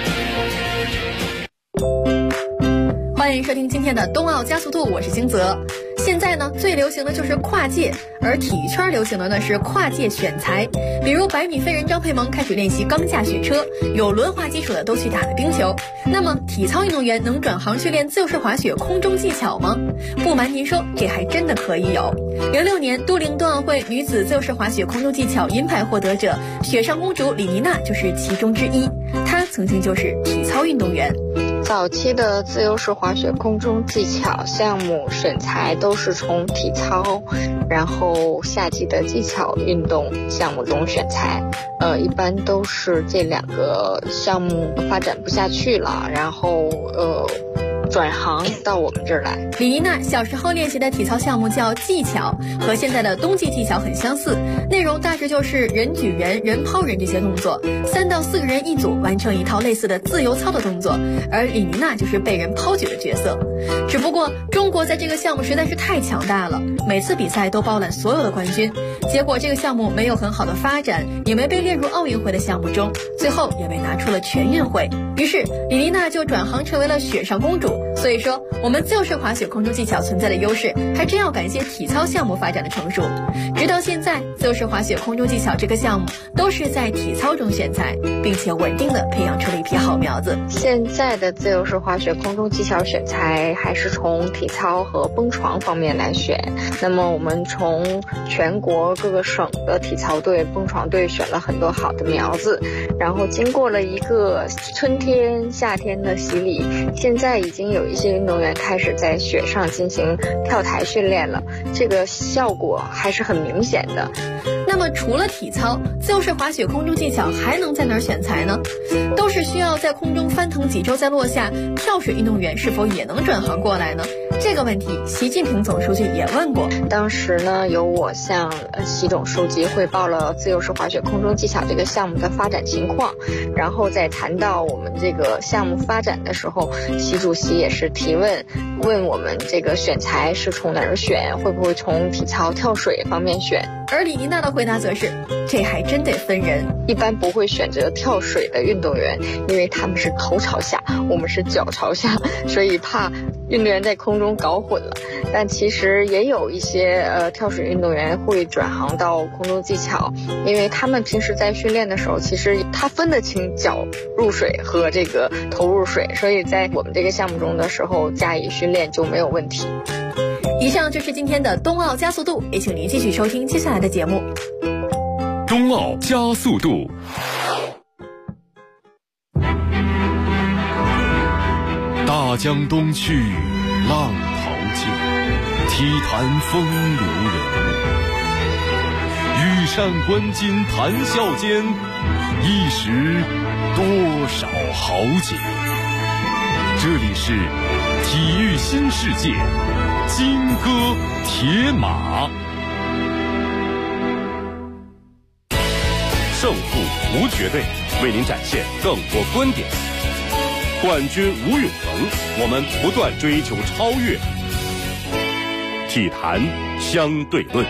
欢迎收听今天的冬奥加速度，我是金泽。现在呢，最流行的就是跨界，而体育圈流行的呢是跨界选材。比如100米飞人张佩萌开始练习钢架雪车，有轮滑基础的都去打了冰球。那么体操运动员能转行去练自由式滑雪空中技巧吗？不瞒您说，这还真的可以有。06年都灵冬奥会女子自由式滑雪空中技巧银牌获得者雪上公主李妮娜就是其中之一，她曾经就是体操运动员。 早期的自由式滑雪空中技巧项目选材都是从体操，然后夏季的技巧运动项目中选材，一般都是这2个项目发展不下去了，然后转行到我们这儿来。 李妮娜小时候练习的体操项目叫技巧，和现在的冬季技巧很相似，内容大致就是人举人、人抛人这些动作，3到4个人一组完成一套类似的自由操的动作，而李妮娜就是被人抛举的角色。只不过中国在这个项目实在是太强大了，每次比赛都包揽所有的冠军，结果这个项目没有很好的发展，也没被列入奥运会的项目中，最后也被拿出了全运会。于是李妮娜就转行成为了雪上公主。所以说我们自由式滑雪空中技巧存在的优势还真要感谢体操项目发展的成熟。直到现在，自由式滑雪空中技巧这个项目都是在体操中选材，并且稳定的培养出了一批好苗子。 现在的自由式滑雪空中技巧选材还是从体操和蹦床方面来选，那么我们从全国各个省的体操队、蹦床队选了很多好的苗子，然后经过了一个春天夏天的洗礼，现在已经有一些运动员开始在雪上进行跳台训练了，这个效果还是很明显的。 那么除了体操，自由式滑雪空中技巧还能在哪儿选材呢？都是需要在空中翻腾几周再落下，跳水运动员是否也能转行过来呢？这个问题习近平总书记也问过。 当时呢，由我向习总书记汇报了自由式滑雪空中技巧这个项目的发展情况，然后在谈到我们这个项目发展的时候，习主席也是提问我们这个选材是从哪儿选，会不会从体操跳水方面选。 而李妮娜的回答则是，这还真得分人， 一般不会选择跳水的运动员，因为他们是头朝下，我们是脚朝下，所以怕运动员在空中搞混了。但其实也有一些跳水运动员会转行到空中技巧，因为他们平时在训练的时候，其实他分得清脚入水和这个头入水，所以在我们这个项目中的时候加以训练就没有问题。 以上就是今天的冬奥加速度，也请您继续收听接下来的节目。 冬奥加速度。大江东去，浪淘尽，体坛风流人物。羽扇纶巾谈笑间，一时多少豪杰。这里是体育新世界，金戈铁马。 胜负无绝对，为您展现更多观点。冠军无永恒，我们不断追求超越。体坛相对论。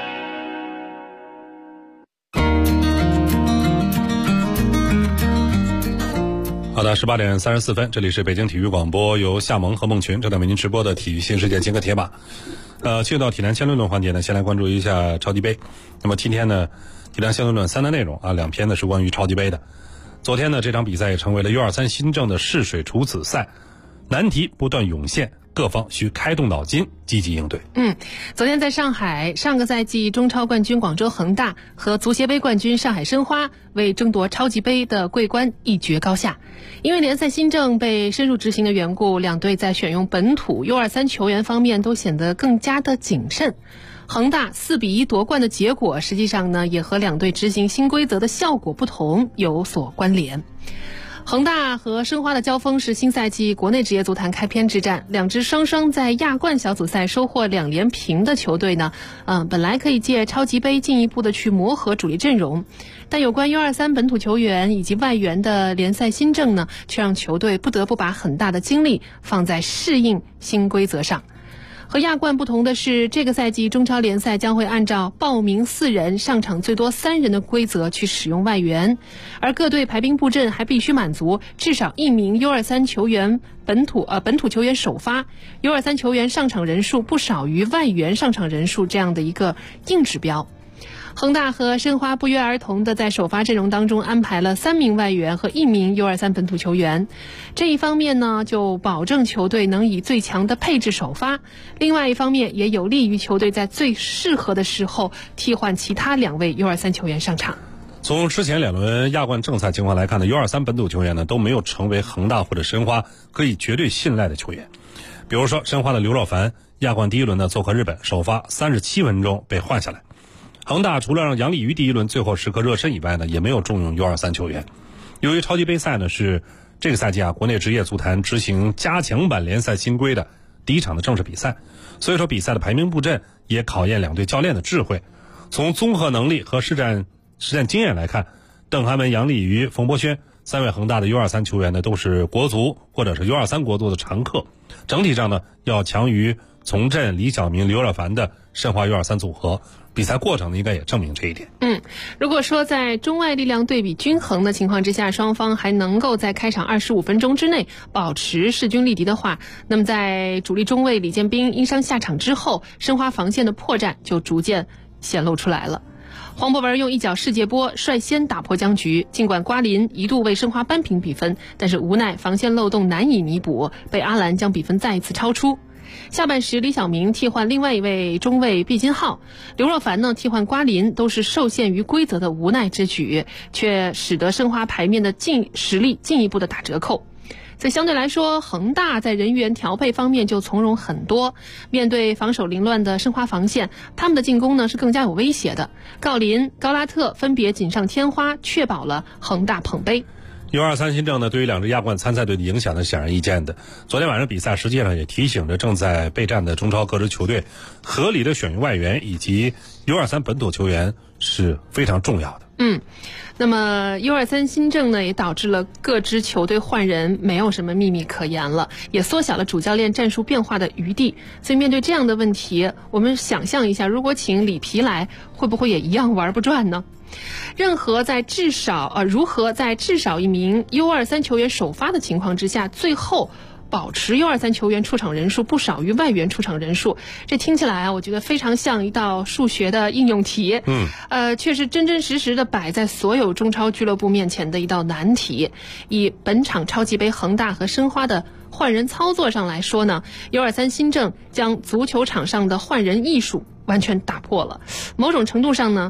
好的，18点34分，这里是北京体育广播，由夏萌和孟群正在为您直播的体育新世界金戈铁马。进入到体坛相对论环节呢，先来关注一下超级杯。那么今天呢，体坛相对论3大内容啊，2篇呢是关于超级杯的。昨天呢，这场比赛也成为了 U23 新政的试水处子赛，难题不断涌现，各方需开动脑筋，积极应对。 昨天在上海，上个赛季中超冠军广州恒大和足协杯冠军上海申花为争夺超级杯的桂冠一决高下。因为联赛新政被深入执行的缘故，两队在选用本土 U23 球员方面都显得更加的谨慎。恒大4-1夺冠的结果，实际上呢，也和两队执行新规则的效果不同有所关联。恒大和申花的交锋是新赛季国内职业足坛开篇之战，两支双双在亚冠小组赛收获2连平的球队呢，本来可以借超级杯进一步的去磨合主力阵容，但有关 U23 本土球员以及外援的联赛新政呢，却让球队不得不把很大的精力放在适应新规则上。和亚冠不同的是，这个赛季中超联赛将会按照报名4人上场最多3人的规则去使用外援，而各队排兵布阵还必须满足至少1名 U23 球员本土球员首发， U23 球员上场人数不少于外援上场人数这样的一个硬指标。恒大和申花不约而同的在首发阵容当中安排了3名外援和1名 U23 本土球员，这一方面呢，就保证球队能以最强的配置首发，另外一方面也有利于球队在最适合的时候替换其他2位 U23 球员上场。 从之前2轮亚冠正赛情况来看呢， U23 本土球员呢都没有成为恒大或者申花可以绝对信赖的球员。比如说申花的刘若凡，亚冠第1轮呢做客日本，首发37分钟被换下来。恒大除了让杨立瑜第1轮最后时刻热身以外呢，也没有重用 U23 球员。由于超级杯赛呢是这个赛季国内职业足坛执行加强版联赛新规的第1场的正式比赛，所以说比赛的排兵布阵也考验2队教练的智慧。从综合能力和实战经验来看，邓涵文、杨立瑜、冯博轩3位恒大的 U23 球员呢都是国足或者是 U23 国足的常客，整体上呢要强于从振、李晓明、刘若凡的申花 U23 组合。比赛过程呢应该也证明这一点。 如果说在中外力量对比均衡的情况之下，双方还能够在开场25分钟之内保持势均力敌的话，那么在主力中卫李建斌因伤下场之后，申花防线的破绽就逐渐显露出来了。黄博文用一脚世界波率先打破僵局，尽管瓜林一度为申花扳平比分，但是无奈防线漏洞难以弥补，被阿兰将比分再一次超出。下半时李晓明替换另外一位中卫毕金浩，刘若凡呢替换瓜林，都是受限于规则的无奈之举，却使得申花牌面的实力进一步的打折扣。所以相对来说，恒大在人员调配方面就从容很多。面对防守凌乱的申花防线，他们的进攻呢是更加有威胁的。郜林、高拉特分别锦上添花，确保了恒大捧杯。 U23 新政呢，对于2支亚冠参赛队的影响呢，显而易见的。昨天晚上比赛实际上也提醒着正在备战的中超各支球队，合理的选用外援以及 U23 本土球员是非常重要的。 那么 U23 新政呢，也导致了各支球队换人没有什么秘密可言了，也缩小了主教练战术变化的余地。所以面对这样的问题，我们想象一下，如果请里皮来，会不会也一样玩不转呢？如何在至少1名 U23 球员首发的情况之下，最后保持 U23 球员出场人数不少于外援出场人数，这听起来我觉得非常像一道数学的应用题。却是真真实实的摆在所有中超俱乐部面前的一道难题。以本场超级杯恒大和申花的换人操作上来说呢， U23 新政将足球场上的换人艺术完全打破了。某种程度上呢，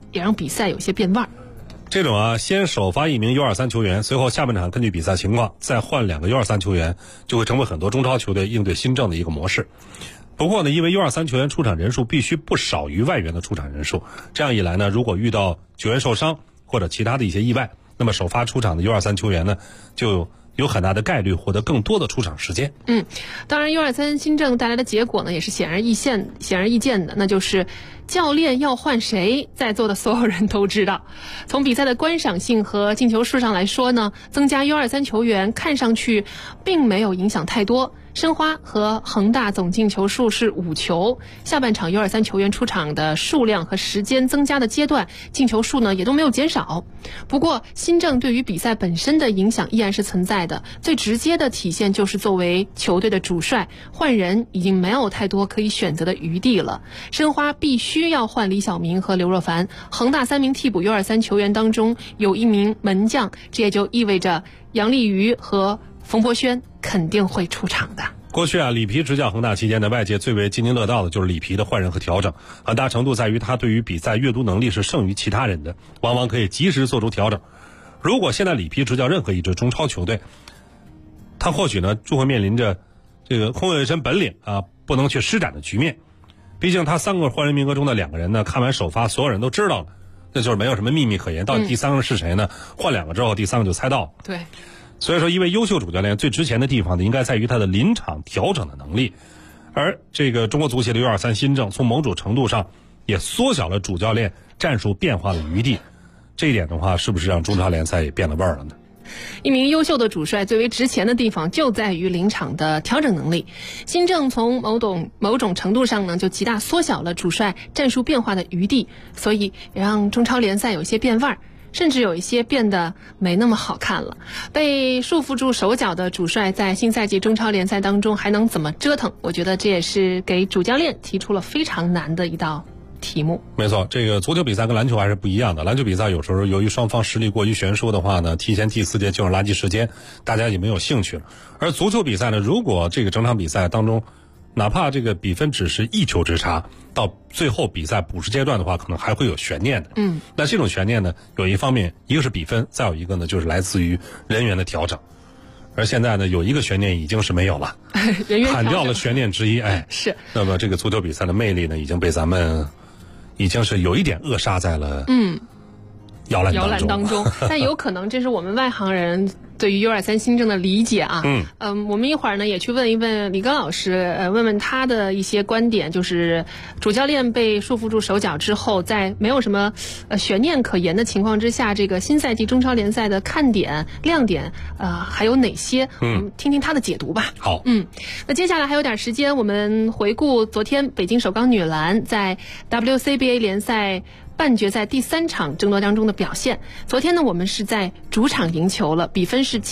也让比赛有些变味儿。 这种先首发一名 U23 球员，随后下半场根据比赛情况再换2个 U23 球员，就会成为很多中超球队应对新政的一个模式。不过呢，因为 U23 球员出场人数必须不少于外援的出场人数，这样一来呢，如果遇到球员受伤或者其他的一些意外，那么首发出场的 U23 球员呢，就有很大的概率获得更多的出场时间。 当然 U23 新政带来的结果呢，也是显而易见的，那就是教练要换谁，在座的所有人都知道。从比赛的观赏性和进球数上来说呢，增加 U23 球员看上去并没有影响太多。申花和恒大总进球数是5球，下半场 U23 球员出场的数量和时间增加的阶段，进球数呢也都没有减少。不过新政对于比赛本身的影响依然是存在的，最直接的体现就是作为球队的主帅，换人已经没有太多可以选择的余地了。申花必须要换李晓明和刘若凡，恒大3名替补 U23 球员当中有1名门将，这也就意味着杨立瑜和冯博轩肯定会出场的。 过去里皮执教恒大期间呢，外界最为津津乐道的就是里皮的换人和调整，很大程度在于他对于比赛阅读能力是胜于其他人的，往往可以及时做出调整。如果现在里皮执教任何一支中超球队，他或许呢就会面临着这个空有一身本领不能去施展的局面。毕竟他3个换人名额中的2个人呢，看完首发所有人都知道了，那就是没有什么秘密可言。到底第3个是谁呢？换2个之后，第3个就猜到了。 对。 所以说，一位优秀主教练最值钱的地方呢，应该在于他的临场调整的能力。而这个中国足协的 U23 新政，从某种程度上也缩小了主教练战术变化的余地。这一点的话，是不是让中超联赛也变了味儿了呢？ 一名优秀的主帅最为值钱的地方就在于临场的调整能力。新政从某种程度上呢，就极大缩小了主帅战术变化的余地，所以也让中超联赛有些变味儿。甚至有一些变得没那么好看了。被束缚住手脚的主帅在新赛季中超联赛当中还能怎么折腾？我觉得这也是给主教练提出了非常难的一道题目。 没错，这个足球比赛跟篮球还是不一样的。篮球比赛有时候由于双方实力过于悬殊的话呢，提前第4节就是垃圾时间，大家也没有兴趣了。而足球比赛呢，如果这个整场比赛当中哪怕这个比分只是1球之差，到最后比赛补时阶段的话，可能还会有悬念的。那这种悬念呢，有一方面，一个是比分，再有一个呢，就是来自于人员的调整。而现在呢，有一个悬念已经是没有了， 人员砍掉了悬念之一。 是。 那么这个足球比赛的魅力呢，已经被咱们已经是有一点扼杀在了摇篮当中。 但有可能这是我们外行人对于 U23 新政的理解啊。我们一会儿呢也去问一问李刚老师，问问他的一些观点，就是主教练被束缚住手脚之后，在没有什么悬念可言的情况之下，这个新赛季中超联赛的看点、亮点还有哪些？我们听听他的解读吧。 好。 那接下来还有点时间，我们回顾昨天北京首钢女篮在 WCBA 联赛半决赛第3场争夺当中的表现。昨天呢，我们是在主场赢球了，比分是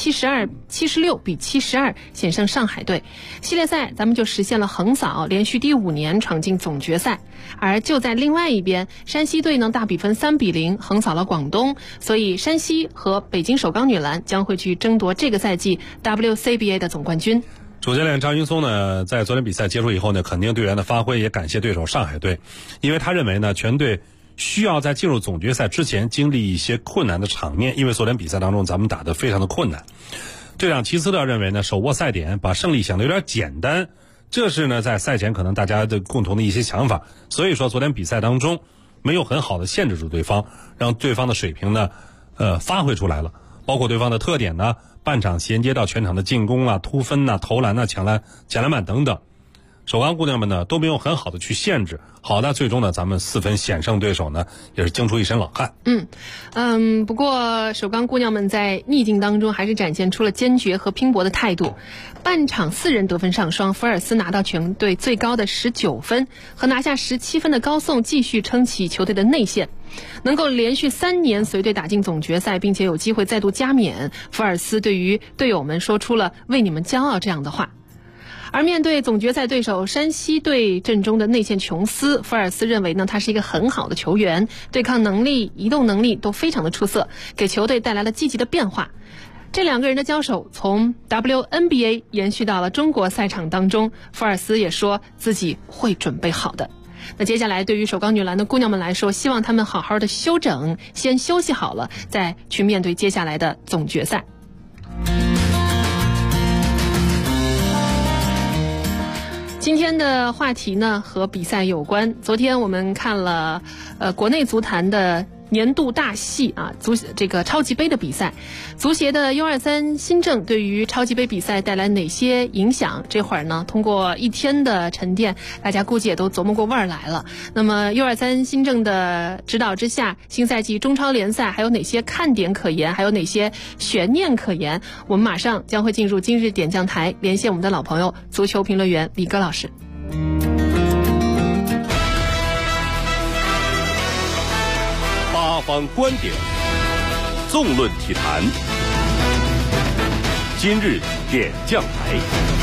76比72险胜上海队。系列赛咱们就实现了横扫，连续第5年闯进总决赛。而就在另外一边，山西队呢大比分3比0横扫了广东，所以山西和北京首钢女篮将会去争夺这个赛季 WCBA 的总冠军。 主教练张云松呢，在昨天比赛结束以后呢，肯定队员的发挥，也感谢对手上海队，因为他认为呢，全队需要在进入总决赛之前经历一些困难的场面，因为昨天比赛当中咱们打得非常的困难。队长齐斯特认为呢，手握赛点，把胜利想得有点简单，这是呢在赛前可能大家的共同的一些想法。所以说昨天比赛当中没有很好的限制住对方，让对方的水平呢发挥出来了，包括对方的特点呢，半场衔接到全场的进攻突分投篮抢篮板等等。首钢姑娘们呢都没有很好的去限制，好的，最终呢咱们4分险胜对手呢，也是惊出一身冷汗。 不过首钢姑娘们在逆境当中还是展现出了坚决和拼搏的态度。半场4人得分上双，福尔斯拿到全队最高的19分，和拿下17分的高颂继续撑起球队的内线。能够连续3年随队打进总决赛，并且有机会再度加冕，福尔斯对于队友们说出了为你们骄傲这样的话。而面对总决赛对手山西队阵中的内线琼斯，福尔斯认为呢，他是一个很好的球员，对抗能力、移动能力都非常的出色，给球队带来了积极的变化。这2个人的交手从 WNBA 延续到了中国赛场当中，福尔斯也说自己会准备好的。 那接下来对于首钢女篮的姑娘们来说，希望她们好好的休整，先休息好了，再去面对接下来的总决赛。今天的话题呢和比赛有关。昨天我们看了国内足坛的年度大戏啊，这个超级杯的比赛，足协的 U23 新政对于超级杯比赛带来哪些影响？这会儿呢，通过一天的沉淀，大家估计也都琢磨过味儿来了。那么 U23 新政的指导之下，新赛季中超联赛还有哪些看点可言？还有哪些悬念可言？我们马上将会进入今日点将台，连线我们的老朋友足球评论员李戈老师。 八方观点，纵论体坛。今日点将台。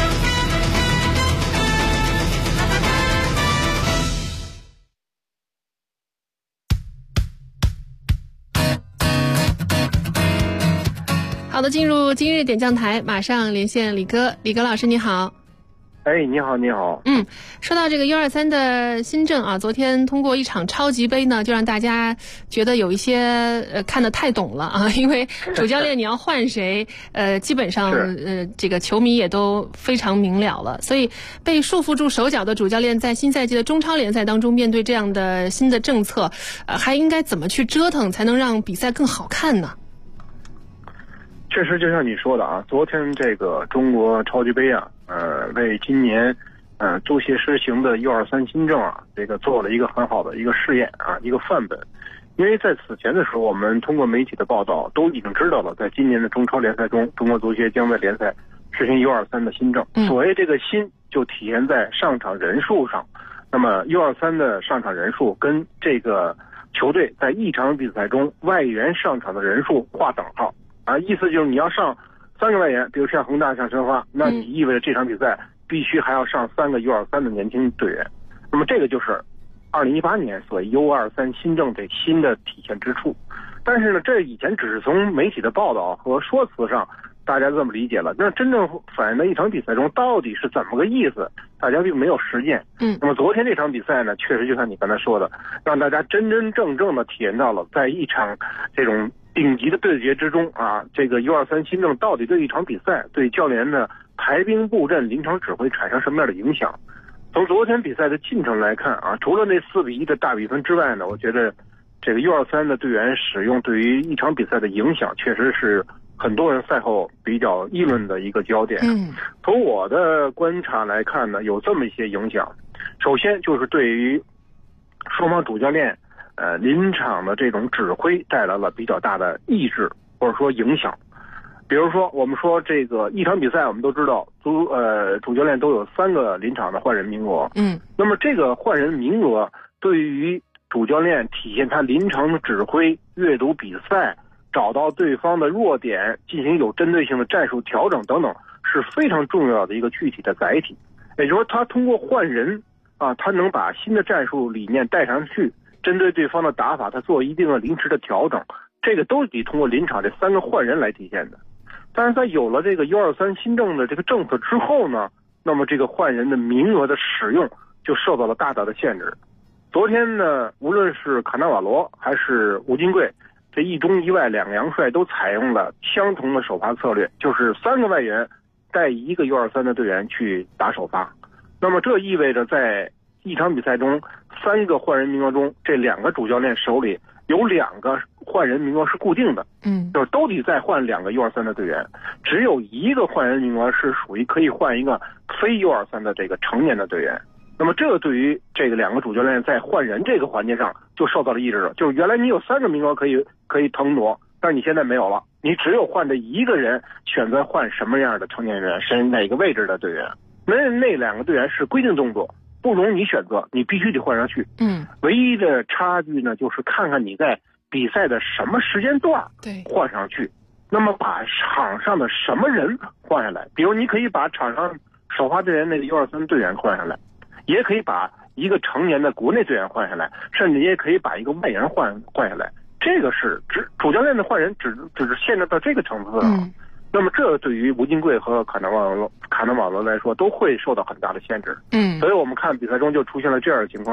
好的，进入今日点将台，马上连线李戈。李戈老师你好。 哎，你好，你好。 说到这个 U23 的新政啊，昨天通过一场超级杯呢，就让大家觉得有一些看得太懂了啊，因为主教练你要换谁，基本上这个球迷也都非常明了了，所以被束缚住手脚的主教练在新赛季的中超联赛当中，面对这样的新的政策，还应该怎么去折腾才能让比赛更好看呢？ 确实，就像你说的啊，昨天这个中国超级杯啊，为今年足协实行的 U23 新政啊，这个做了一个很好的一个试验啊，一个范本。因为在此前的时候，我们通过媒体的报道都已经知道了，在今年的中超联赛中，中国足协将在联赛实行 U23 的新政。所谓这个新，就体现在上场人数上。那么 U23 的上场人数跟这个球队在一场比赛中外援上场的人数划等号。啊，意思就是你要上3个外援，比如像恒大、像申花，那你意味着这场比赛必须还要上3个 U23 的年轻队员。那么这个就是2018年所谓 U23 新政这新的体现之处。但是呢，这以前只是从媒体的报道和说辞上大家这么理解了，那真正反映在一场比赛中到底是怎么个意思，大家并没有实践。那么昨天这场比赛呢，确实就像你刚才说的，让大家真真正正的体验到了在一场这种顶级的对决之中啊，这个 U23 新政到底对一场比赛、对教练的排兵布阵、临场指挥产生什么样的影响。从昨天比赛的进程来看啊，除了那4-1的大比分之外呢，我觉得这个 U23 的队员使用对于一场比赛的影响，确实是很多人赛后比较议论的一个焦点。从我的观察来看呢，有这么一些影响。首先就是对于双方主教练临场的这种指挥带来了比较大的抑制或者说影响。比如说我们说这个一场比赛，我们都知道主教练都有3个临场的换人名额。那么这个换人名额对于主教练体现他临场的指挥、阅读比赛、找到对方的弱点、进行有针对性的战术调整等等，是非常重要的一个具体的载体。也就是说，他通过换人啊，他能把新的战术理念带上去，针对对方的打法，他做一定的临时的调整，这个都得通过临场这3个换人来体现的。但是在有了这个 U23 新政的这个政策之后呢，那么这个换人的名额的使用就受到了大大的限制。昨天呢，无论是卡纳瓦罗还是吴金贵，这一中一外2个洋帅都采用了相同的首发策略，就是3个外援带1个 U23 的队员去打首发。那么这意味着在一场比赛中3个换人名额中，这2个主教练手里有2个换人名额是固定的，就是都得再换2个 U23 的队员，只有1个换人名额是属于可以换一个非 U23 的这个成年的队员。那么这对于这个2个主教练在换人这个环节上就受到了抑制了，就是原来你有3个名额可以腾挪，但是你现在没有了，你只有换这1个人选择换什么样的成年人，是哪个位置的队员。那2个队员是规定动作，不容你选择，你必须得换上去。唯一的差距呢，就是看看你在比赛的什么时间段换上去，那么把场上的什么人换下来。比如你可以把场上首发队员那个 U23 队员换下来，也可以把一个成年的国内队员换下来，甚至也可以把一个外援换下来。这个是主教练的换人只是限制到这个层次了。那么这对于吴金贵和卡纳瓦罗来说都会受到很大的限制。所以我们看比赛中就出现了这样的情况，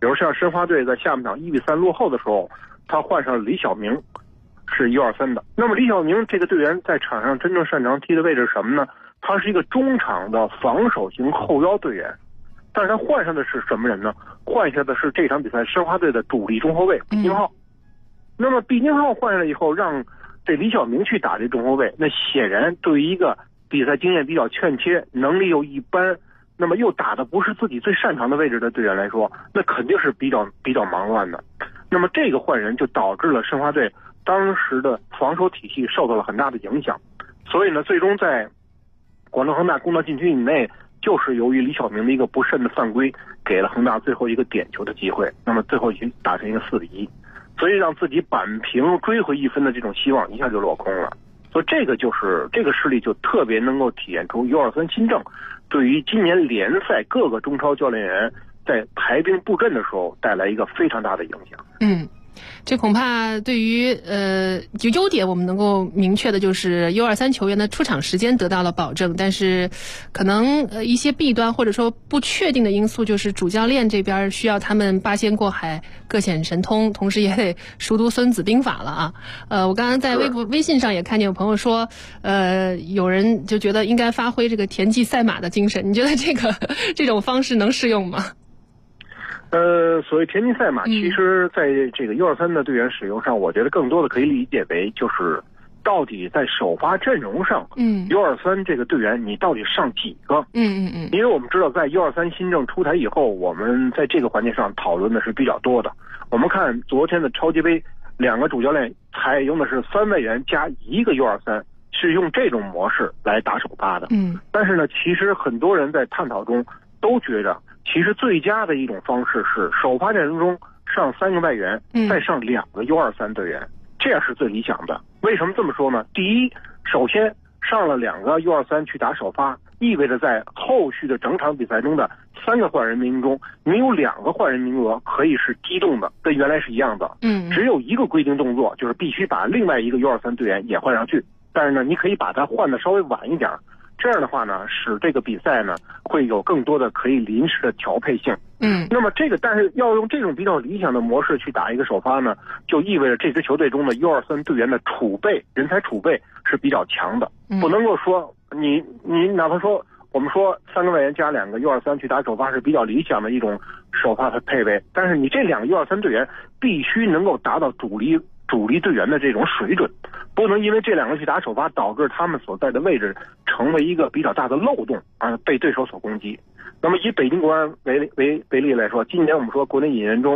比如像申花队在下半场1-3落后的时候，他换上了李晓明，是1-2-3的。那么李晓明这个队员在场上真正擅长踢的位置是什么呢？他是一个中场的防守型后腰队员，但是他换上的是什么人呢？换下的是这场比赛申花队的主力中后卫毕金浩。那么毕金浩换上来以后，让这李晓明去打这中后卫，那显然对于一个比赛经验比较欠缺、能力又一般，那么又打的不是自己最擅长的位置的队员来说，那肯定是比较忙乱的。那么这个换人就导致了申花队当时的防守体系受到了很大的影响，所以呢，最终在广州恒大攻到禁区以内，就是由于李晓明的一个不慎的犯规，给了恒大最后一个点球的机会。那么最后已经打成一个4-1，所以让自己扳平追回1分的这种希望一下就落空了。所以这个事例就特别能够体现出U23新政对于今年联赛各个中超教练员在排兵布阵的时候带来一个非常大的影响。 这恐怕对于就优点我们能够明确的就是 U23 球员的出场时间得到了保证，但是可能一些弊端或者说不确定的因素，就是主教练这边需要他们八仙过海各显神通，同时也得熟读孙子兵法了啊。我刚刚在微信上也看见有朋友说有人就觉得应该发挥这个田忌赛马的精神，你觉得这种方式能适用吗？ 所谓田忌赛马，其实在这个U23的队员使用上，我觉得更多的可以理解为就是到底在首发阵容上，U23这个队员你到底上几个？因为我们知道在U23新政出台以后，我们在这个环节上讨论的是比较多的。我们看昨天的超级杯，2个主教练采用的是3外援加1个U23，是用这种模式来打首发的。但是呢，其实很多人在探讨中都觉着，其实最佳的一种方式是首发阵容中上3个外援，再上2个U23队员，这样是最理想的。为什么这么说呢？第一，首先上了2个U23去打首发，意味着在后续的整场比赛中的3个换人名额中，你有2个换人名额可以是机动的，跟原来是一样的。只有一个规定动作，就是必须把另外一个U23队员也换上去，但是呢，你可以把它换的稍微晚一点。这样的话呢，使这个比赛呢会有更多的可以临时的调配性。那么但是要用这种比较理想的模式去打一个首发呢，就意味着这支球队中的U23队员的人才储备是比较强的。不能够说你哪怕说我们说3个外援加2个U23去打首发是比较理想的一种首发的配备，但是你这2个U23队员必须能够达到主力队员的这种水准，不能因为这2个去打首发导致他们所在的位置成为一个比较大的漏洞被对手所攻击。那么以北京国安为例来说，今年我们说国内引援中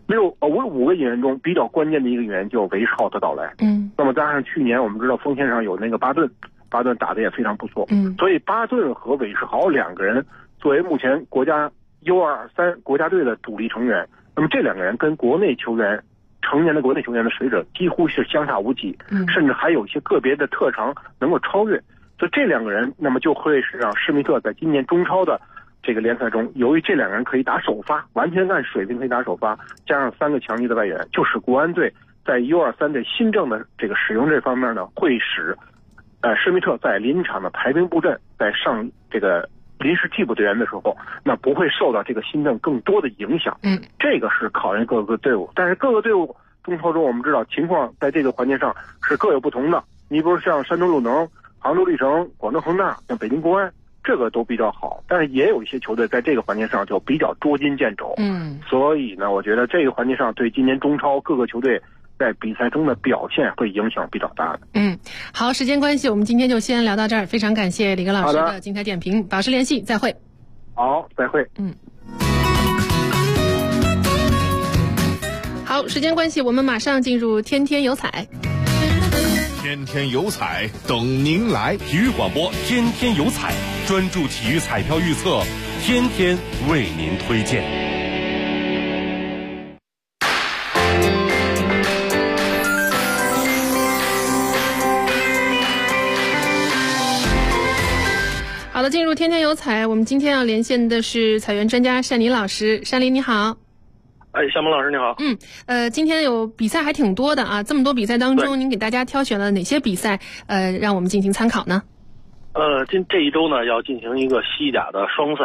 5个引援中比较关键的一个引援就韦世浩的到来。那么加上去年我们知道锋线上有那个巴顿打得也非常不错。所以巴顿和韦世豪2个人作为目前国家 U23 国家队的主力成员，那么这2个人跟成年的国内球员的水准几乎是相差无几，甚至还有一些个别的特长能够超越。所以这2个人，那么就会是让施密特在今年中超的这个联赛中，由于这2个人可以打首发，完全按水平可以打首发，加上3个强力的外援，就使国安队在 U23 的新政的这个使用这方面呢，会使施密特在临场的排兵布阵，在上这个临时替补队员的时候，那不会受到这个新政更多的影响。这个是考验各个队伍，但是各个队伍中超中我们知道情况在这个环节上是各有不同的。你比如像山东鲁能、杭州绿城、广州恒大、像北京国安，这个都比较好，但是也有一些球队在这个环节上就比较捉襟见肘。所以呢，我觉得这个环节上对今年中超各个球队在比赛中的表现会影响比较大的。 好，时间关系，我们今天就先聊到这儿。非常感谢李根老师的精彩点评，保持联系，再会。 好，再会。 好，时间关系，我们马上进入天天有彩。 天天有彩等您来， 体育广播天天有彩，专注体育彩票预测，天天为您推荐。 好的，进入天天有彩，我们今天要连线的是彩源专家单林老师。单林你好。 夏萌老师你好。 今天有比赛还挺多的啊，这么多比赛当中，您给大家挑选了哪些比赛让我们进行参考呢？ 这一周呢要进行一个西甲的双赛，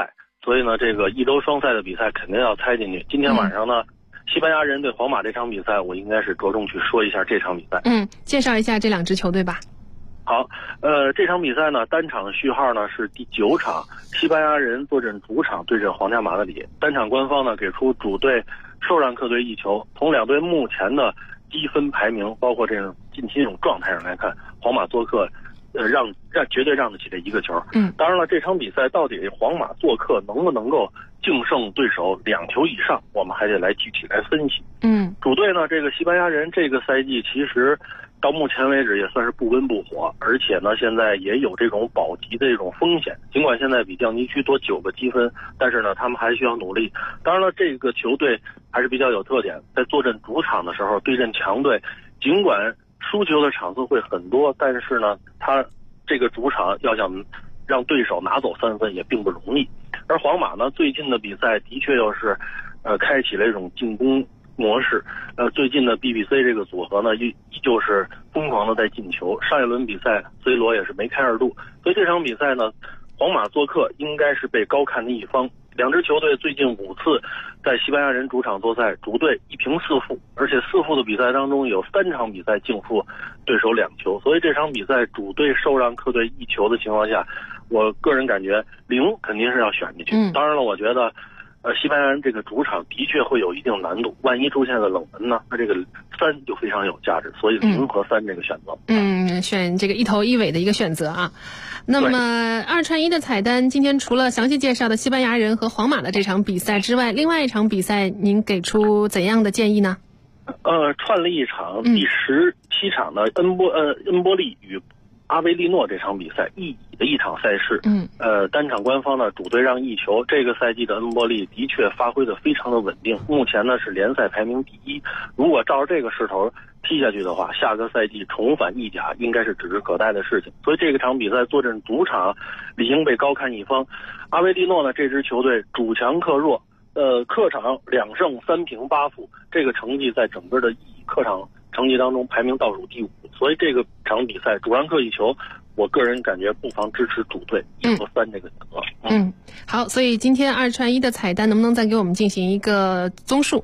所以呢，这个一周双赛的比赛肯定要猜进去。今天晚上呢，西班牙人对皇马这场比赛，我应该是着重去说一下这场比赛。 介绍一下这两支球队吧。 好，这场比赛呢，单场的序号呢是第9场，西班牙人坐镇主场对阵皇家马德里。单场官方呢给出主队受让客队1球。从两队目前的积分排名，包括这种近期这种状态上来看，皇马做客绝对让得起这1个球。当然了，这场比赛到底皇马做客能不能够净胜对手2球以上，我们还得来具体来分析。主队呢，这个西班牙人这个赛季其实到目前为止也算是不温不火，而且呢，现在也有这种保级的这种风险。尽管现在比降级区多9个积分，但是呢，他们还需要努力。当然了，这个球队还是比较有特点，在坐镇主场的时候对阵强队，尽管输球的场次会很多，但是呢，他这个主场要想让对手拿走3分也并不容易。而皇马呢，最近的比赛的确又是开启了一种进攻模式。最近的 BBC 这个组合呢，依旧是疯狂的在进球。上一轮比赛 C 罗也是梅开2度，所以这场比赛呢，皇马做客应该是被高看的一方。两支球队最近5次在西班牙人主场作赛，主队1平4负，而且4负的比赛当中有3场比赛净负对手2球，所以这场比赛主队受让客队1球的情况下，我个人感觉0肯定是要选进去。当然了，我觉得西班牙人这个主场的确会有一定难度，万一出现个冷门呢，那这个3就非常有价值，所以0和3这个选择。 选这个一头一尾的一个选择啊。那么2串1的彩单，今天除了详细介绍的西班牙人和皇马的这场比赛之外，另外一场比赛您给出怎样的建议呢？ 串了一场第17场的恩波利与阿维利诺这场比赛意乙的一场赛事。单场官方呢主队让1球。这个赛季的恩波利的确发挥的非常的稳定，目前呢是联赛排名第1。如果照着这个势头踢下去的话，下个赛季重返意甲应该是指日可待的事情。所以这个场比赛坐镇主场，理应被高看一方。阿维利诺呢这支球队主强客弱，客场2胜3平8负，这个成绩在整个的意乙客场成绩当中排名倒数第5。所以这个场比赛主让客1球，我个人感觉不妨支持主队1和3这个选择。 好，所以今天2串1的彩单能不能再给我们进行一个综述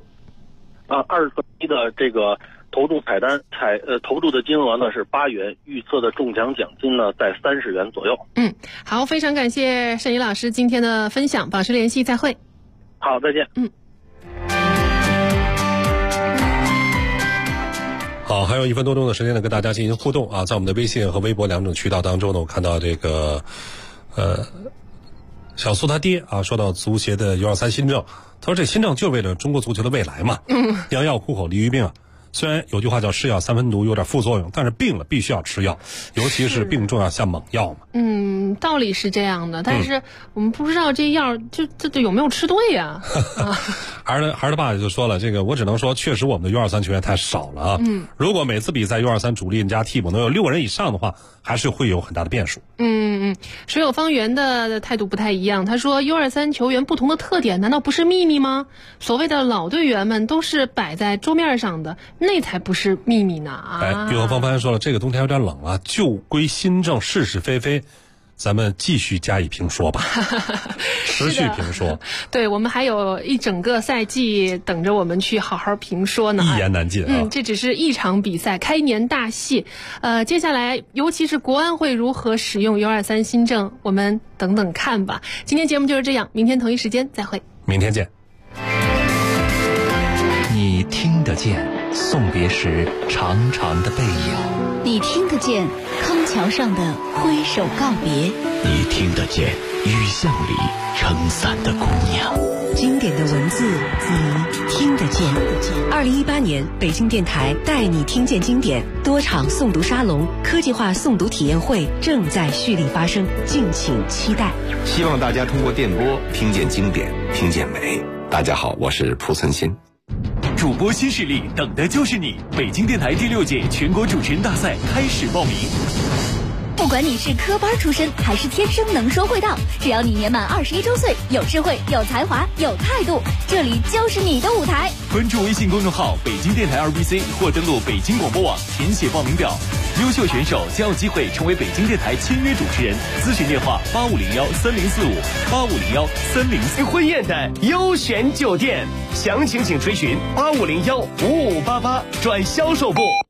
？2串1的这个投注彩单投注的金额呢是8元，预测的中奖奖金呢在30元左右。 好，非常感谢沈怡老师今天的分享，保持联系，再会。 好，再见。 好，还有1分多钟的时间呢，跟大家进行互动啊，在我们的微信和微博2种渠道当中呢，我看到这个小苏他爹啊，说到足协的U23新政，他说这新政就是为了中国足球的未来嘛。良药苦口利于病啊。虽然有句话叫吃药3分毒，有点副作用，但是病了必须要吃药，尤其是病重要下猛药嘛。 道理是这样的，但是我们不知道这药这有没有吃对呀？ 孩儿的爸就说了，这个我只能说，确实我们的U23球员太少了啊。如果每次比赛U23主力加替补能有6个人以上的话，还是会有很大的变数。 水有方圆的态度不太一样，他说 U23 球员不同的特点难道不是秘密吗？所谓的老队员们都是摆在桌面上的，那才不是秘密呢。 玉和方帆说了，这个冬天有点冷了，就归新政是是非非，咱们继续加以评说吧。持续评说。 对，我们还有一整个赛季等着我们去好好评说呢。 一言难尽啊。 这只是一场比赛，开年大戏。接下来尤其是国安会如何使用U23新政，我们等等看吧。今天节目就是这样，明天同一时间再会。 明天见。 你听得见送别时长长的背影， 你听得见康桥上的挥手告别， 你听得见雨巷里撑伞的姑娘。 经典的文字你听得见。2018年北京电台带你听见经典多场诵读沙龙、科技化诵读体验会正在蓄力发生，敬请期待。 希望大家通过电波听见经典，听见美。大家好，我是蒲存昕。 主播新势力等的就是你！北京电台第6届全国主持人大赛开始报名。 不管你是科班出身还是天生能说会道，只要你年满21周岁，有智慧、有才华、有态度，这里就是你的舞台。 关注微信公众号北京电台 RBC 或登录北京广播网填写报名表，优秀选手将有机会成为北京电台签约主持人。咨询电话8501-3045，8501-3045。 婚宴的优选酒店，详情请垂询8501-5588转销售部。